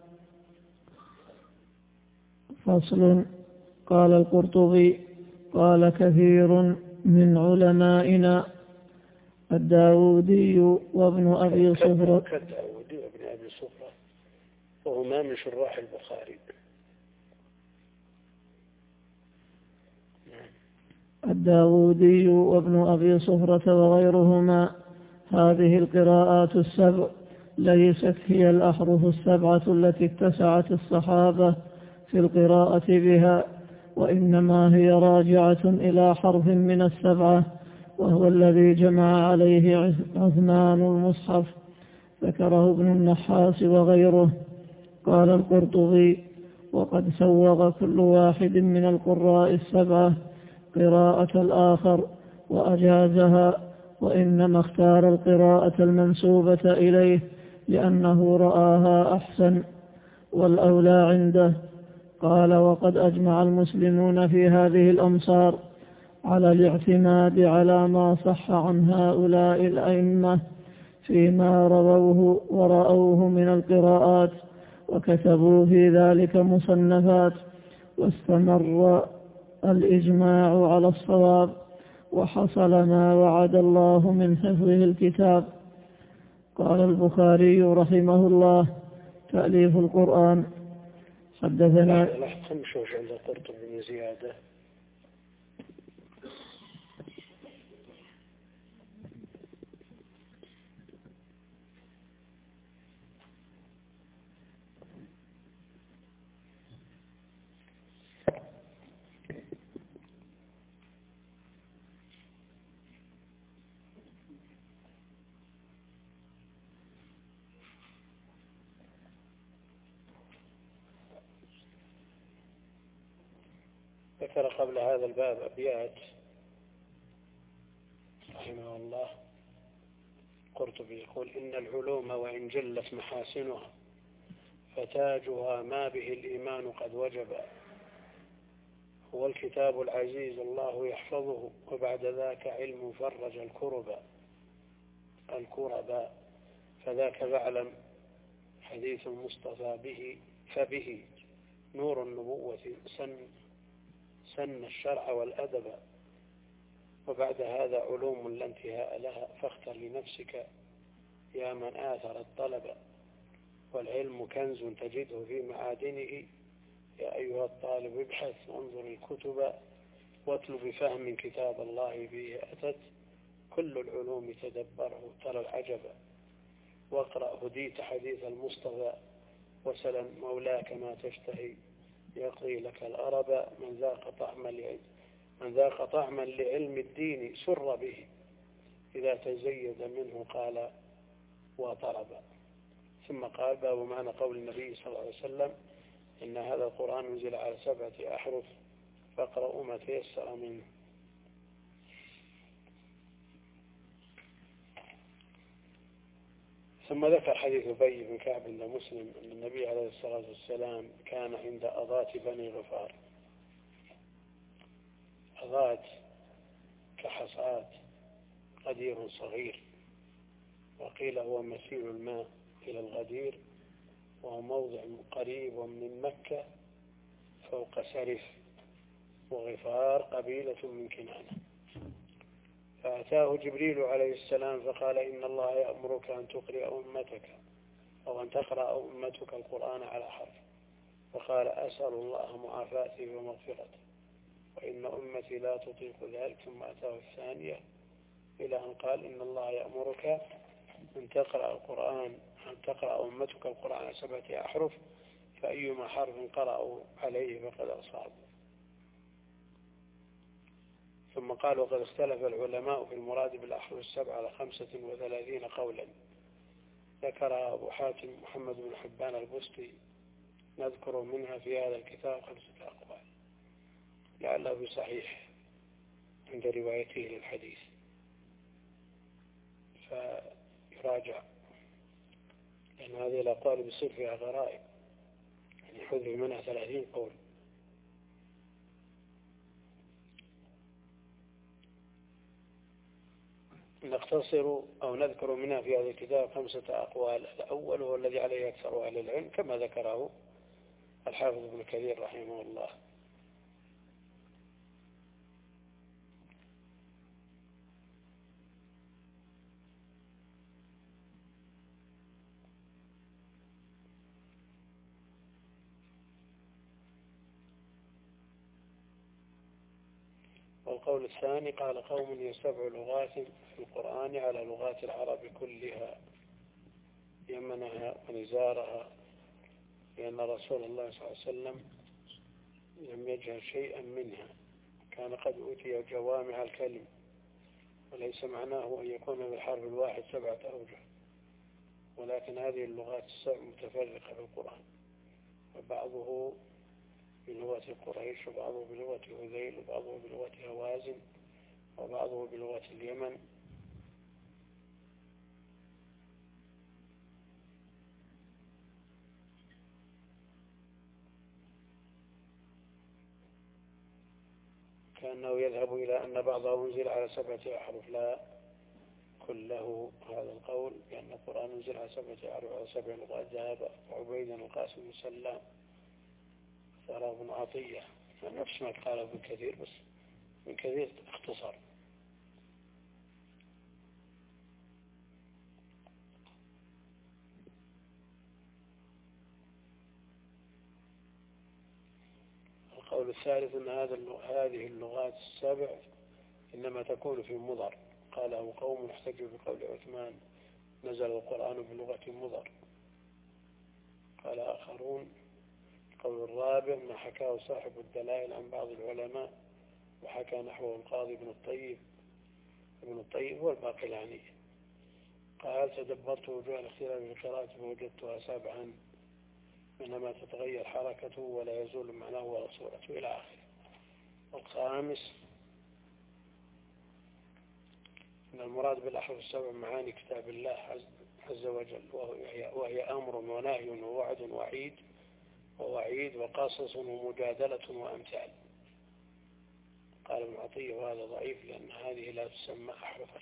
فصل. قال القرطبي: قال كثير من علمائنا الداودي وابن أبي صفرة كالداودي وابن أبي صفرة وهما من شراح البخاري. الداودي وابن أبي صفرة وغيرهما: هذه القراءات السبع ليست هي الأحرف السبعة التي اتسعت الصحابة في القراءة بها، وإنما هي راجعة إلى حرف من السبعة، وهو الذي جمع عليه عثمان المصحف. ذكره ابن النحاس وغيره. قال القرطبي: وقد سوغ كل واحد من القراء السبعة قراءة الآخر وأجازها، وإنما اختار القراءة المنسوبة إليه لأنه رآها أحسن والأولى عنده. قال: وقد أجمع المسلمون في هذه الأمصار على الاعتماد على ما صح عن هؤلاء الأئمة فيما رووه ورأوه من القراءات، وكتبوا في ذلك مصنفات، واستمر الإجماع على الصواب، وحصل ما وعد الله من حفظه الكتاب. قال البخاري رحمه الله: تأليف القرآن. حدثنا لحظة نشوف عند القرطبي من زيادة. ذكر قبل هذا الباب أبيات رحمه الله: القرطبي يقول إن العلوم وإن جلت محاسنها فتاجها ما به الإيمان قد وجب، هو الكتاب العزيز الله يحفظه، وبعد ذاك علم فرج الكرب الكرباء، فذاك فاعلم حديث المصطفى به فبه نور النبوة سن سن الشرع والأدب، وبعد هذا علوم لا انتهاء لها، فاختر لنفسك يا من آثر الطلب، والعلم كنز تجده في معادنه، يا أيها الطالب ابحث وانظر الكتب، واتل بفهم كتاب الله به أتت، كل العلوم تدبره ترى العجب، واقرأ هديت حديث المصطفى، وسلم مولاك ما تشتهي يقضي لك الأرب، من ذاق طعم العلم من ذاق طعما لعلم الدين سر به، إذا تزيد منه قال وطرب. ثم قال باب معنى قول النبي صلى الله عليه وسلم إن هذا القرآن نزل على سبعة أحرف فاقرأوا ما تيسر منه. ثم ذكر حديث أبي بن كعب عند مسلم أن النبي عليه الصلاة والسلام كان عند أضات بني غفار. أضات كحصات غدير صغير، وقيل هو مسيل الماء إلى الغدير، وهو موضع قريب من مكة فوق سرف، وغفار قبيلة من كنانة. فأتاه جبريل عليه السلام فقال إن الله يأمرك أن تقرأ أمتك أو أن تقرأ أمتك القرآن على حرف، فقال أسأل الله معافاته ومغفرته، وإن أمتي لا تطيق ذلك. ثم أتاه الثانية إلى أن قال إن الله يأمرك أن تقرأ القرآن أن تقرأ أمتك القرآن على سبعة أحرف، فأيما حرف قرأوا عليه فقد أصابوا. ثم قال وقد اختلف العلماء في المراد بالأحرف السبعة على خمسة وثلاثين قولا، ذكر أبو حاتم محمد بن حبان البستي، نذكر منها في هذا الكتاب خمسة أقوال لعله بصحيح عند روايته للحديث، فيراجع، لأن هذه الأقوال بصير فيها غرائب، يعني حذف منها ثلاثين قول. نقتصر أو نذكر منها في هذا الكتاب خمسة أقوال. الأول هو الذي عليه أكثر أهل العلم كما ذكره الحافظ ابن كثير رحمه الله. والقول الثاني قال قوم هي سبع لغات في القرآن على لغات العرب كلها يمنها ونزارها، لأن رسول الله صلى الله عليه وسلم لم يجهل شيئا منها، كان قد أوتي جوامع الكلم، وليس معناه أن يكون بالحرف الواحد سبعة أوجه، ولكن هذه اللغات السبع متفرقة في القرآن، وبعضه بلغة قريش، وبعضه بلغة هذيل، وبعضه بلغة هوازن، وبعضه بلغة اليمن. كأنه يذهب إلى أن بعضه انزل على سبعة أحرف، لا كله هذا القول، لأن القرآن انزل على سبعة أحرف على سبع لغات. ذهب عبيدا القاسم بن سلام ثرى بن عطية، نفس ما قاله ابن كثير، بس ابن كثير اختصر. القول الثالث أن هذه اللغات السبع إنما تكون في مضر، قاله قوم احتجوا بقول عثمان نزل القرآن بلغة مضر. قال آخرون القول الرابع ما حكاه صاحب الدلائل عن بعض العلماء، وحكى نحوه القاضي ابن الطيب ابن الطيب هو الباقلاني، قال تدبرت وجوه الاختلاف في القراءة فوجدتها سبعا، منما تتغير حركته ولا يزول معناه ولا صورته إلى آخره. الخامس أن المراد بالأحرف السبع معاني كتاب الله عز وجل، وهي, وهي أمر ونهي ووعد ووعيد ووعيد وقصص ومجادلة وأمثال. قال ابن عطية وهذا ضعيف لأن هذه لا تسمى أحرفا.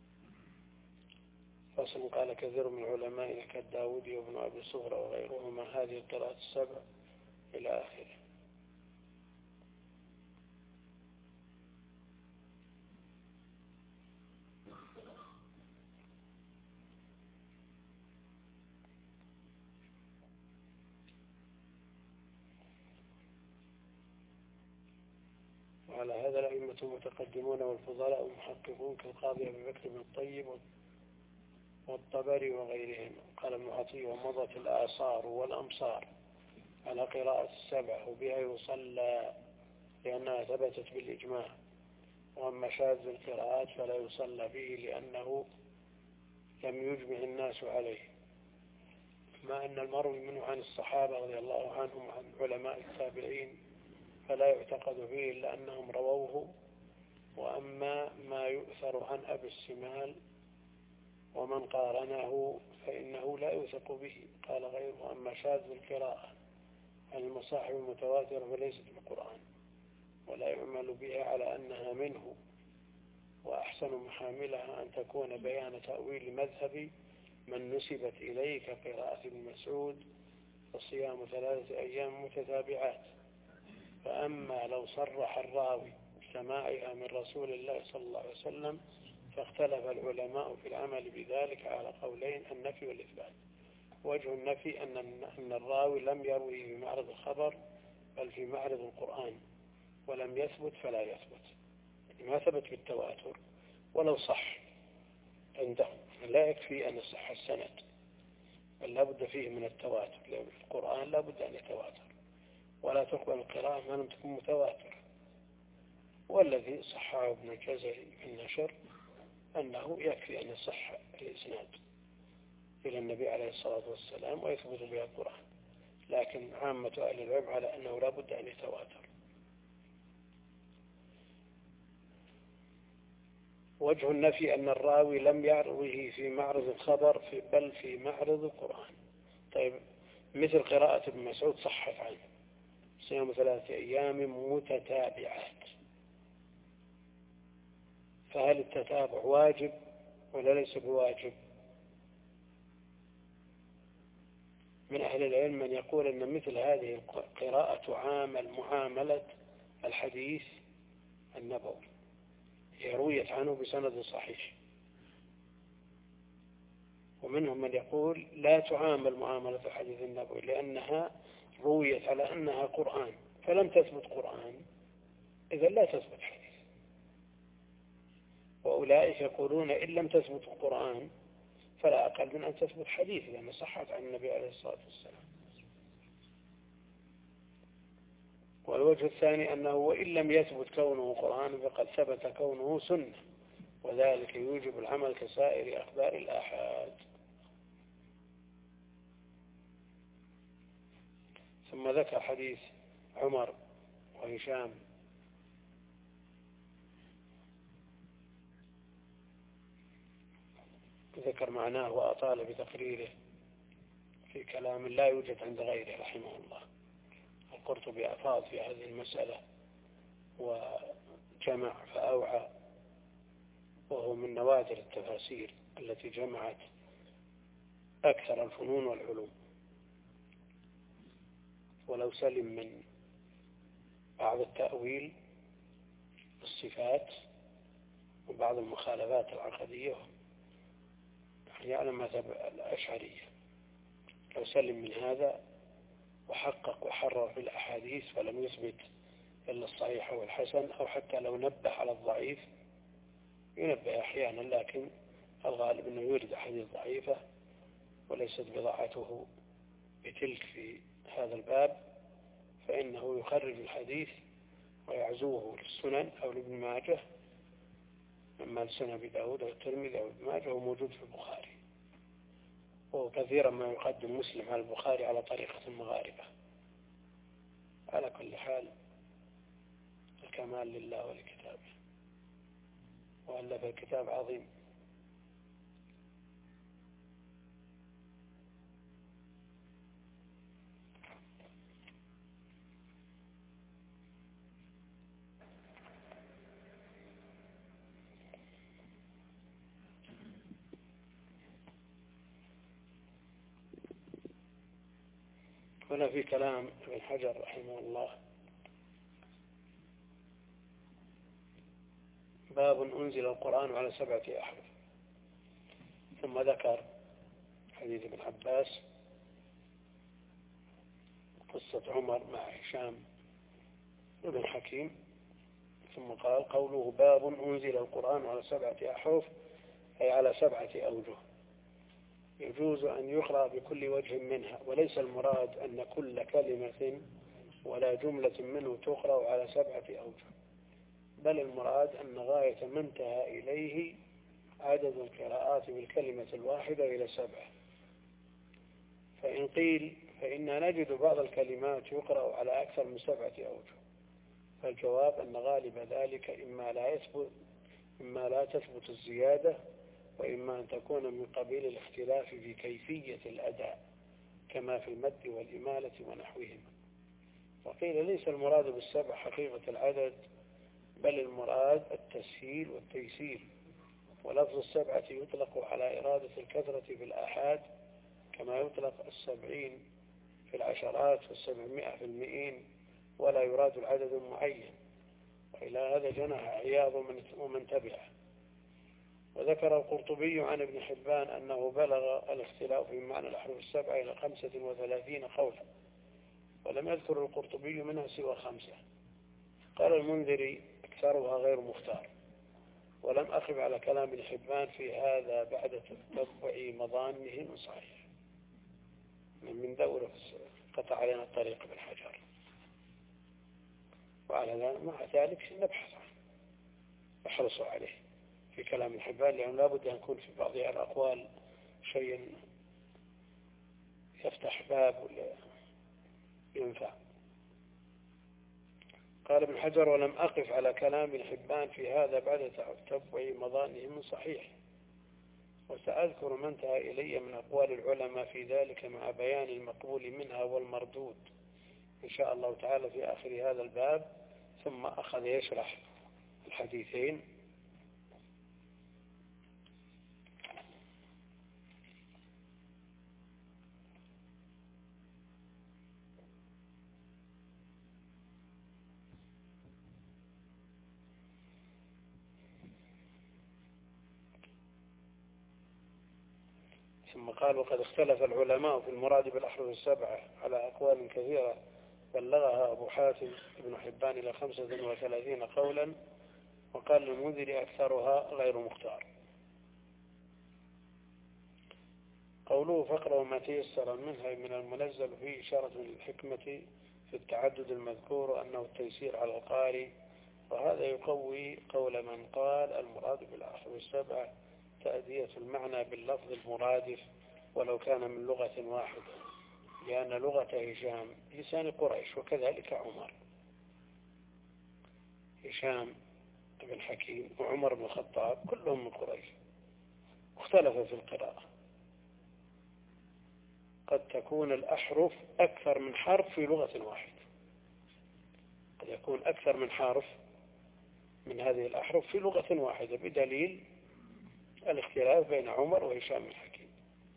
فصل. قال كثير من علمائنا كالداودي وابن أبي صغرى وغيرهما هذه القراءات السبع إلى آخره. وعلى هذا الأئمة المتقدمون والفضلاء والمحققون كالقاضي أبي بكر بن الطيب والطبري وغيرهم. قال ابن عطية ومضت الآثار والأمصار على قراءة السبع وبها يصلى لأنها ثبتت بالإجماع، وأما شاذ القراءات فلا يصلى به لأنه لم يجمع الناس عليه، مع أن المروي منه عن الصحابة رضي الله عنهم وعن علماء التابعين فلا يعتقد فيه إلا أنهم رووه. وأما ما يؤثر عن أبي السمال ومن قارنه فإنه لا يوثق به. قال غيره أما شاذ القراءة عن المصاحف المتواترة فليست بالقرآن ولا يعمل بها على أنها منه، وأحسن محاملها أن تكون بيان تأويل مذهب من نسبت إليه كقراءة ابن مسعود وصيام ثلاثة أيام متتابعات. فأما لو صرح الراوي سماعها من رسول الله صلى الله عليه وسلم فاختلف العلماء في العمل بذلك على قولين: النفي والإثبات. وجه النفي أن أن الراوي لم يروي في معرض الخبر بل في معرض القرآن، ولم يثبت فلا يثبت، ما ثبت بالتواتر ولو صح عندهم لا يكفي أن يصح السند، بل لابد فيه من التواتر. القرآن لابد أن يتواتر، ولا تقبل القراءة ما لم تكن متواتر. والذي صحه ابن الجزري في النشر أنه يكفي أن يصح الإسناد إلى النبي عليه الصلاة والسلام ويثبت بها القرآن، لكن عامة أهل العلم على أنه لا بد أن يتواتر. وجه النفي أن الراوي لم يروه في معرض الخبر في بل في معرض القرآن. طيب مثل قراءة ابن مسعود صحت عنه صيام ثلاثة أيام متتابعات، فهل التتابع واجب ولا ليس بواجب؟ من أهل العلم من يقول أن مثل هذه القراءة تعامل معاملة الحديث النبوي، هي رويت عنه بسند صحيح. ومنهم من يقول لا تعامل معاملة الحديث النبوي لأنها رويت على أنها قرآن فلم تثبت قرآن، إذا لا تثبت حديث. وأولئك يقولون إن لم تثبت القرآن فلا أقل من أن تثبت حديث لأن صحت عن النبي عليه الصلاة والسلام. والوجه الثاني أنه وإن لم يثبت كونه قرآن فقد ثبت كونه سنة، وذلك يوجب العمل كسائر أخبار الآحاد. ثم ذكر حديث عمر وهشام ذكر معناه وأطال بتقريره في كلام لا يوجد عند غيره رحمه الله. القرطبي أفاض في هذه المسألة وجمع فأوعى، وهو من نوادر التفاسير التي جمعت أكثر الفنون والعلوم. ولو سلم من بعض التأويل الصفات وبعض المخالفات العقدية يعلم مذهب الأشعرية، لو سلم من هذا وحقق وحرر في الأحاديث فلم يثبت إلا الصحيح والحسن، أو حتى لو نبه على الضعيف ينبه أحيانا، لكن الغالب أنه يريد أحاديث ضعيفة وليست بضاعته بتلك في هذا الباب، فإنه يخرج الحديث ويعزوه للسنن أو لابن ماجه، أما السنن أبي داود أو الترمذي أو ابن ماجه هو موجود في البخاري، وكثيرا ما يقدم مسلم على البخاري على طريقة المغاربة. على كل حال الكمال لله ولكتابه، وألف كتاب عظيم هنا في كلام ابن حجر رحمه الله. باب أنزل القرآن على سبعة أحرف. ثم ذكر حديث ابن عباس، قصة عمر مع هشام بن حكيم. ثم قال قوله باب أنزل القرآن على سبعة أحرف، أي على سبعة أوجه، يجوز أن يقرأ بكل وجه منها، وليس المراد أن كل كلمة ولا جملة منه تقرأ على سبعة أوجه، بل المراد أن غاية ما انتهى إليه عدد القراءات بالكلمة الواحدة إلى سبعة. فإن قيل فإننا نجد بعض الكلمات يقرأ على أكثر من سبعة أوجه، فالجواب أن غالب ذلك إما لا يثبت إما لا تثبت الزيادة، وإما أن تكون من قبيل الاختلاف في كيفية الأداء كما في المد والإمالة ونحوهما. وقيل ليس المراد بالسبع حقيقة العدد، بل المراد التسهيل والتيسير. ولفظ السبعة يطلق على إرادة الكثرة في الآحاد، كما يطلق السبعين في العشرات والسبعمائة في المئين، ولا يراد العدد المعين. وإلى هذا جنح عياض ومن تبعه. وذكر القرطبي عن ابن حبان أنه بلغ الاختلاف في معنى الأحرف السبعة إلى خمسة وثلاثين قولا، ولم يذكر القرطبي منها سوى خمسة. قال المنذري أكثرها غير مختار، ولم أخف على كلام ابن حبان في هذا بعد تتبع مظانه من صحيح. من دورة قطع علينا الطريق بالحجر، وعلى مع ذلك نبحث عنه نحرص عليه في كلام الحبان، لأنه لا بد أن يكون في بعض الأقوال شيء يفتح باب ولا ينفع. قال ابن حجر ولم أقف على كلام الحبان في هذا بعد تتبع مظانه من صحيح، وسأذكر ما انتهى إلي من أقوال العلماء في ذلك مع بيان المقبول منها والمردود إن شاء الله تعالى في آخر هذا الباب. ثم أخذ يشرح الحديثين. ثم قال وقد اختلف العلماء في المراد بالأحرف السبعة على أقوال كثيرة بلغها أبو حاتم ابن حبان إلى خمسة وثلاثين قولا، وقال المنذر أكثرها غير مختار. قوله فقرأوا ما تيسر منها من المنزل فيه إشارة للحكمة في التعدد المذكور وأنه التيسير على القارئ، وهذا يقوي قول من قال المراد بالأحرف السبعة تأدية المعنى باللفظ المرادف ولو كان من لغة واحدة، لأن لغة هشام لسان قريش وكذلك عمر. هشام بن حكيم وعمر بن الخطاب كلهم من قريش، اختلف في القراءة. قد تكون الأحرف أكثر من حرف في لغة واحدة، قد يكون أكثر من حرف من هذه الأحرف في لغة واحدة، بدليل الاختلاف بين عمر وهشام بن حكيم.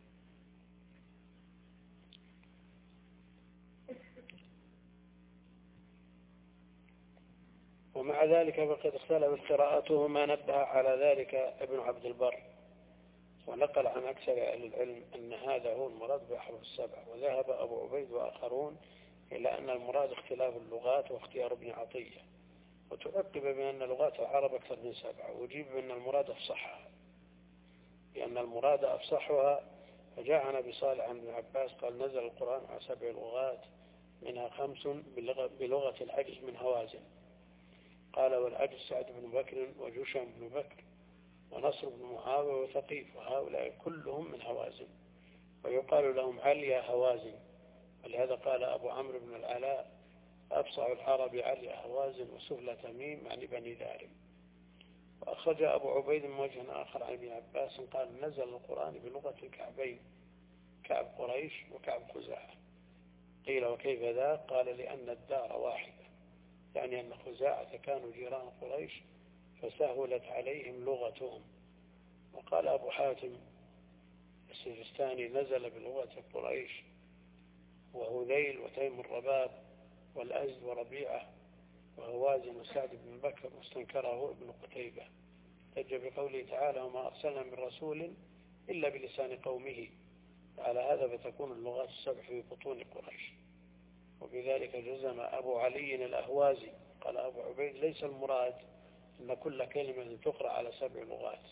ومع ذلك فقد اختلفت قراءته، ما نبه على ذلك ابن عبد البر، ونقل عن أكثر أهل العلم أن هذا هو المراد بأحرف السبع. وذهب أبو عبيد وآخرون إلى أن المراد اختلاف اللغات واختيار ابن عطية، وتعقب بأن لغات العرب أكثر من سبعة، وجيب بأن المراد أفصحها، لأن المراد أفصحها. فجاء عن أبي صالح عن ابن عباس قال نزل القرآن على سبع لغات منها خمس بلغة العجز من هوازن. قال والعجز سعد بن بكر وجوشم بن بكر ونصر بن معاوية وثقيف، وهؤلاء كلهم من هوازن، ويقال لهم عليا هوازن. ولهذا قال أبو عمرو بن العلاء أبصع العرب عليا هوازن وسفلى تميم عن بني دارم. وأخرج أبو عبيد من وجه آخر عن ابن عباس قال نزل القرآن بلغة الكعبين، كعب قريش وكعب خزاعة. قيل وكيف ذا؟ قال لأن الدار واحدة، يعني أن خزاعة كانوا جيران قريش فسهلت عليهم لغتهم. وقال أبو حاتم السجستاني نزل بلغة قريش وهذيل وتيم الرباب والأزد وربيعة وهوازن وسعد بن بكر واستنكره ابن قتيبة، احتج بقوله تعالى وما أرسلنا من رسول إلا بلسان قومه. على هذا فتكون اللغات السبع في بطون قريش. وبذلك جزم أبو علي الأهوازي قال أبو عبيد ليس المراد أن كل كلمة تقرأ على سبع لغات.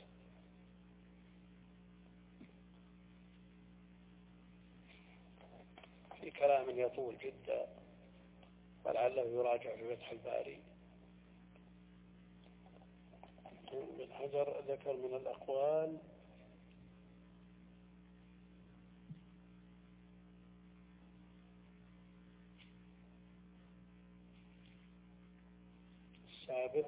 في كلام يطول جدا ولعله يراجع في فتح الباري. ابن حجر ذكر من الأقوال السابق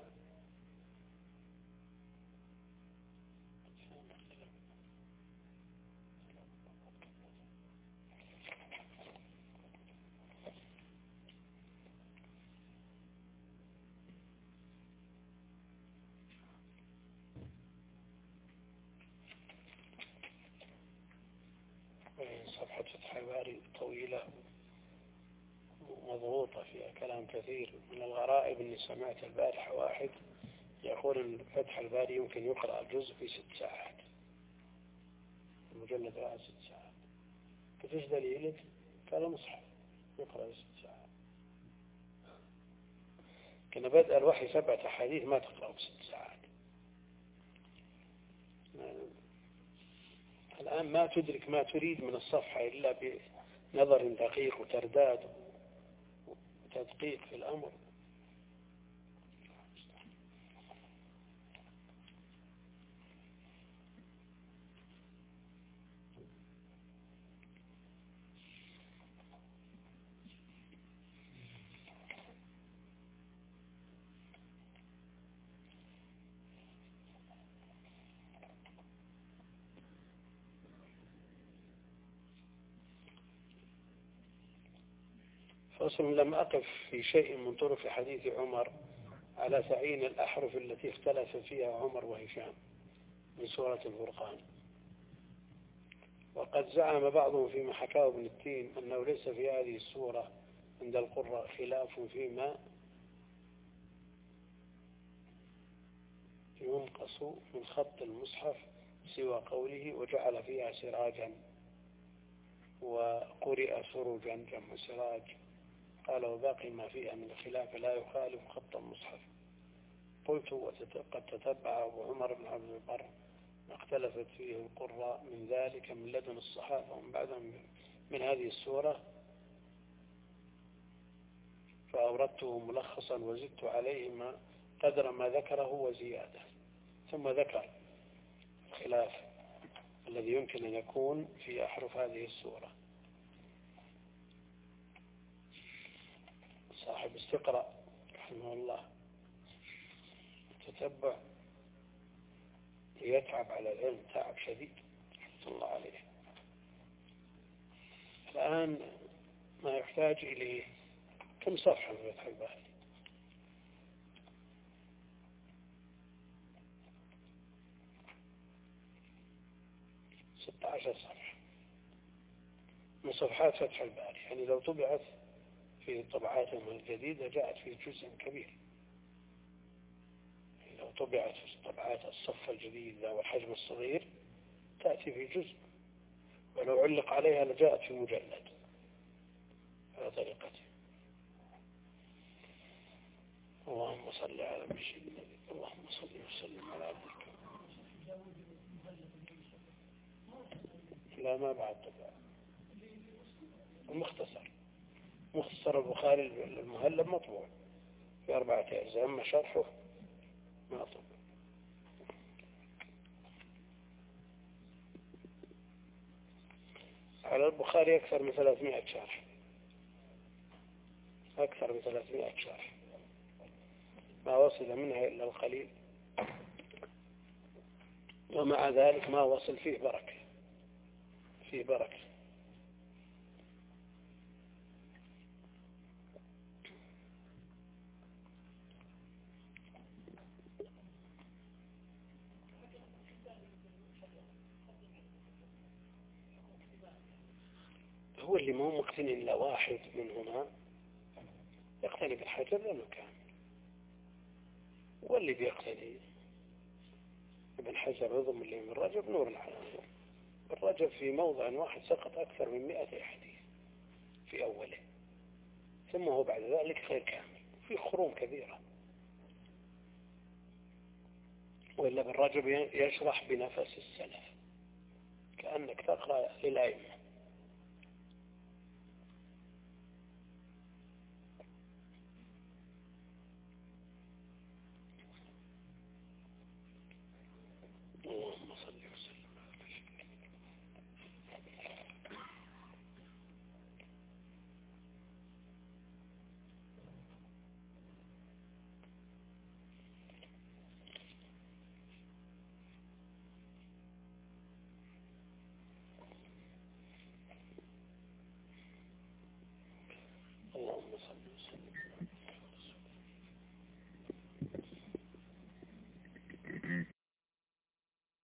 صفحة فتح الباري طويلة مضغوطة فيها كلام كثير. من الغرائب أني سمعت البارحة واحد يقول أن فتح الباري يمكن يقرأ الجزء في ست ساعات، المجلد واحد ست ساعات. قلت ايش دليلك؟ قال مصحف يقرأ في ست ساعات. كان بدأ الوحي سبعة أحاديث ما تقرأ بست ساعات. الآن ما تدرك ما تريد من الصفحة إلا بنظر دقيق وترداد وتدقيق في الأمر. فصل لم أقف في شيء من طرق حديث عمر على تعيين الأحرف التي اختلف فيها عمر وهشام من سورة الفرقان. وقد زعم بعضهم فيما حكاه ابن التين أنه ليس في هذه السورة عند القراء خلاف فيما ينقص من خط المصحف سوى قوله وجعل فيها سراجا وقرئ سروجا جمع سراج. قال وباقي ما فيها من الخلاف لا يخالف خط المصحف. قلت وقد تتبع أبو عمر بن عبد البر ما اختلفت فيه القراء من ذلك من لدن الصحابة ومن بعدهم من هذه السورة، فأوردته ملخصا وزدت عليه ما قدر ما ذكره وزيادة. ثم ذكر الخلاف الذي يمكن أن يكون في أحرف هذه السورة. صاحب استقراء رحمه الله تتبع يتعب على العلم تعب شديد رحمه الله عليه. الآن ما يحتاج إليه كم صفحة في فتح الباري؟ ستة عشر صفحة من صفحات فتح الباري. يعني لو طبعت في طبعاتهم الجديدة جاءت في جزء كبير. يعني لو طبعت في طبعات الصف الجديد والحجم الصغير تأتي في جزء، ولو علق عليها لجاءت في مجلد على طريقته. اللهم صل على سيدنا اللهم صل وسلم على عبدك. لا ما بعد طبعا. المختصر مختصر البخاري المهلب مطبوع في أربعة أجزاء، أما شرحه ما طبع. على البخاري أكثر من ثلاثمائة شرح، أكثر من ثلاثمائة شرح ما وصل منها إلا القليل، ومع ذلك ما وصل فيه بركة، فيه بركة. هو اللي ما هو مقتني إلا واحد منهما يقتني بالحجر لأنه كامل، واللي بيقتني ابن حجر رضم اللي من رجب نور على نور. الرجب في موضع واحد سقط أكثر من مئة حديث في أوله، ثم هو بعد ذلك غير كامل في خروم كبيرة. وإلا بالرجب يشرح بنفس السلف كأنك تقرأ للأئمة.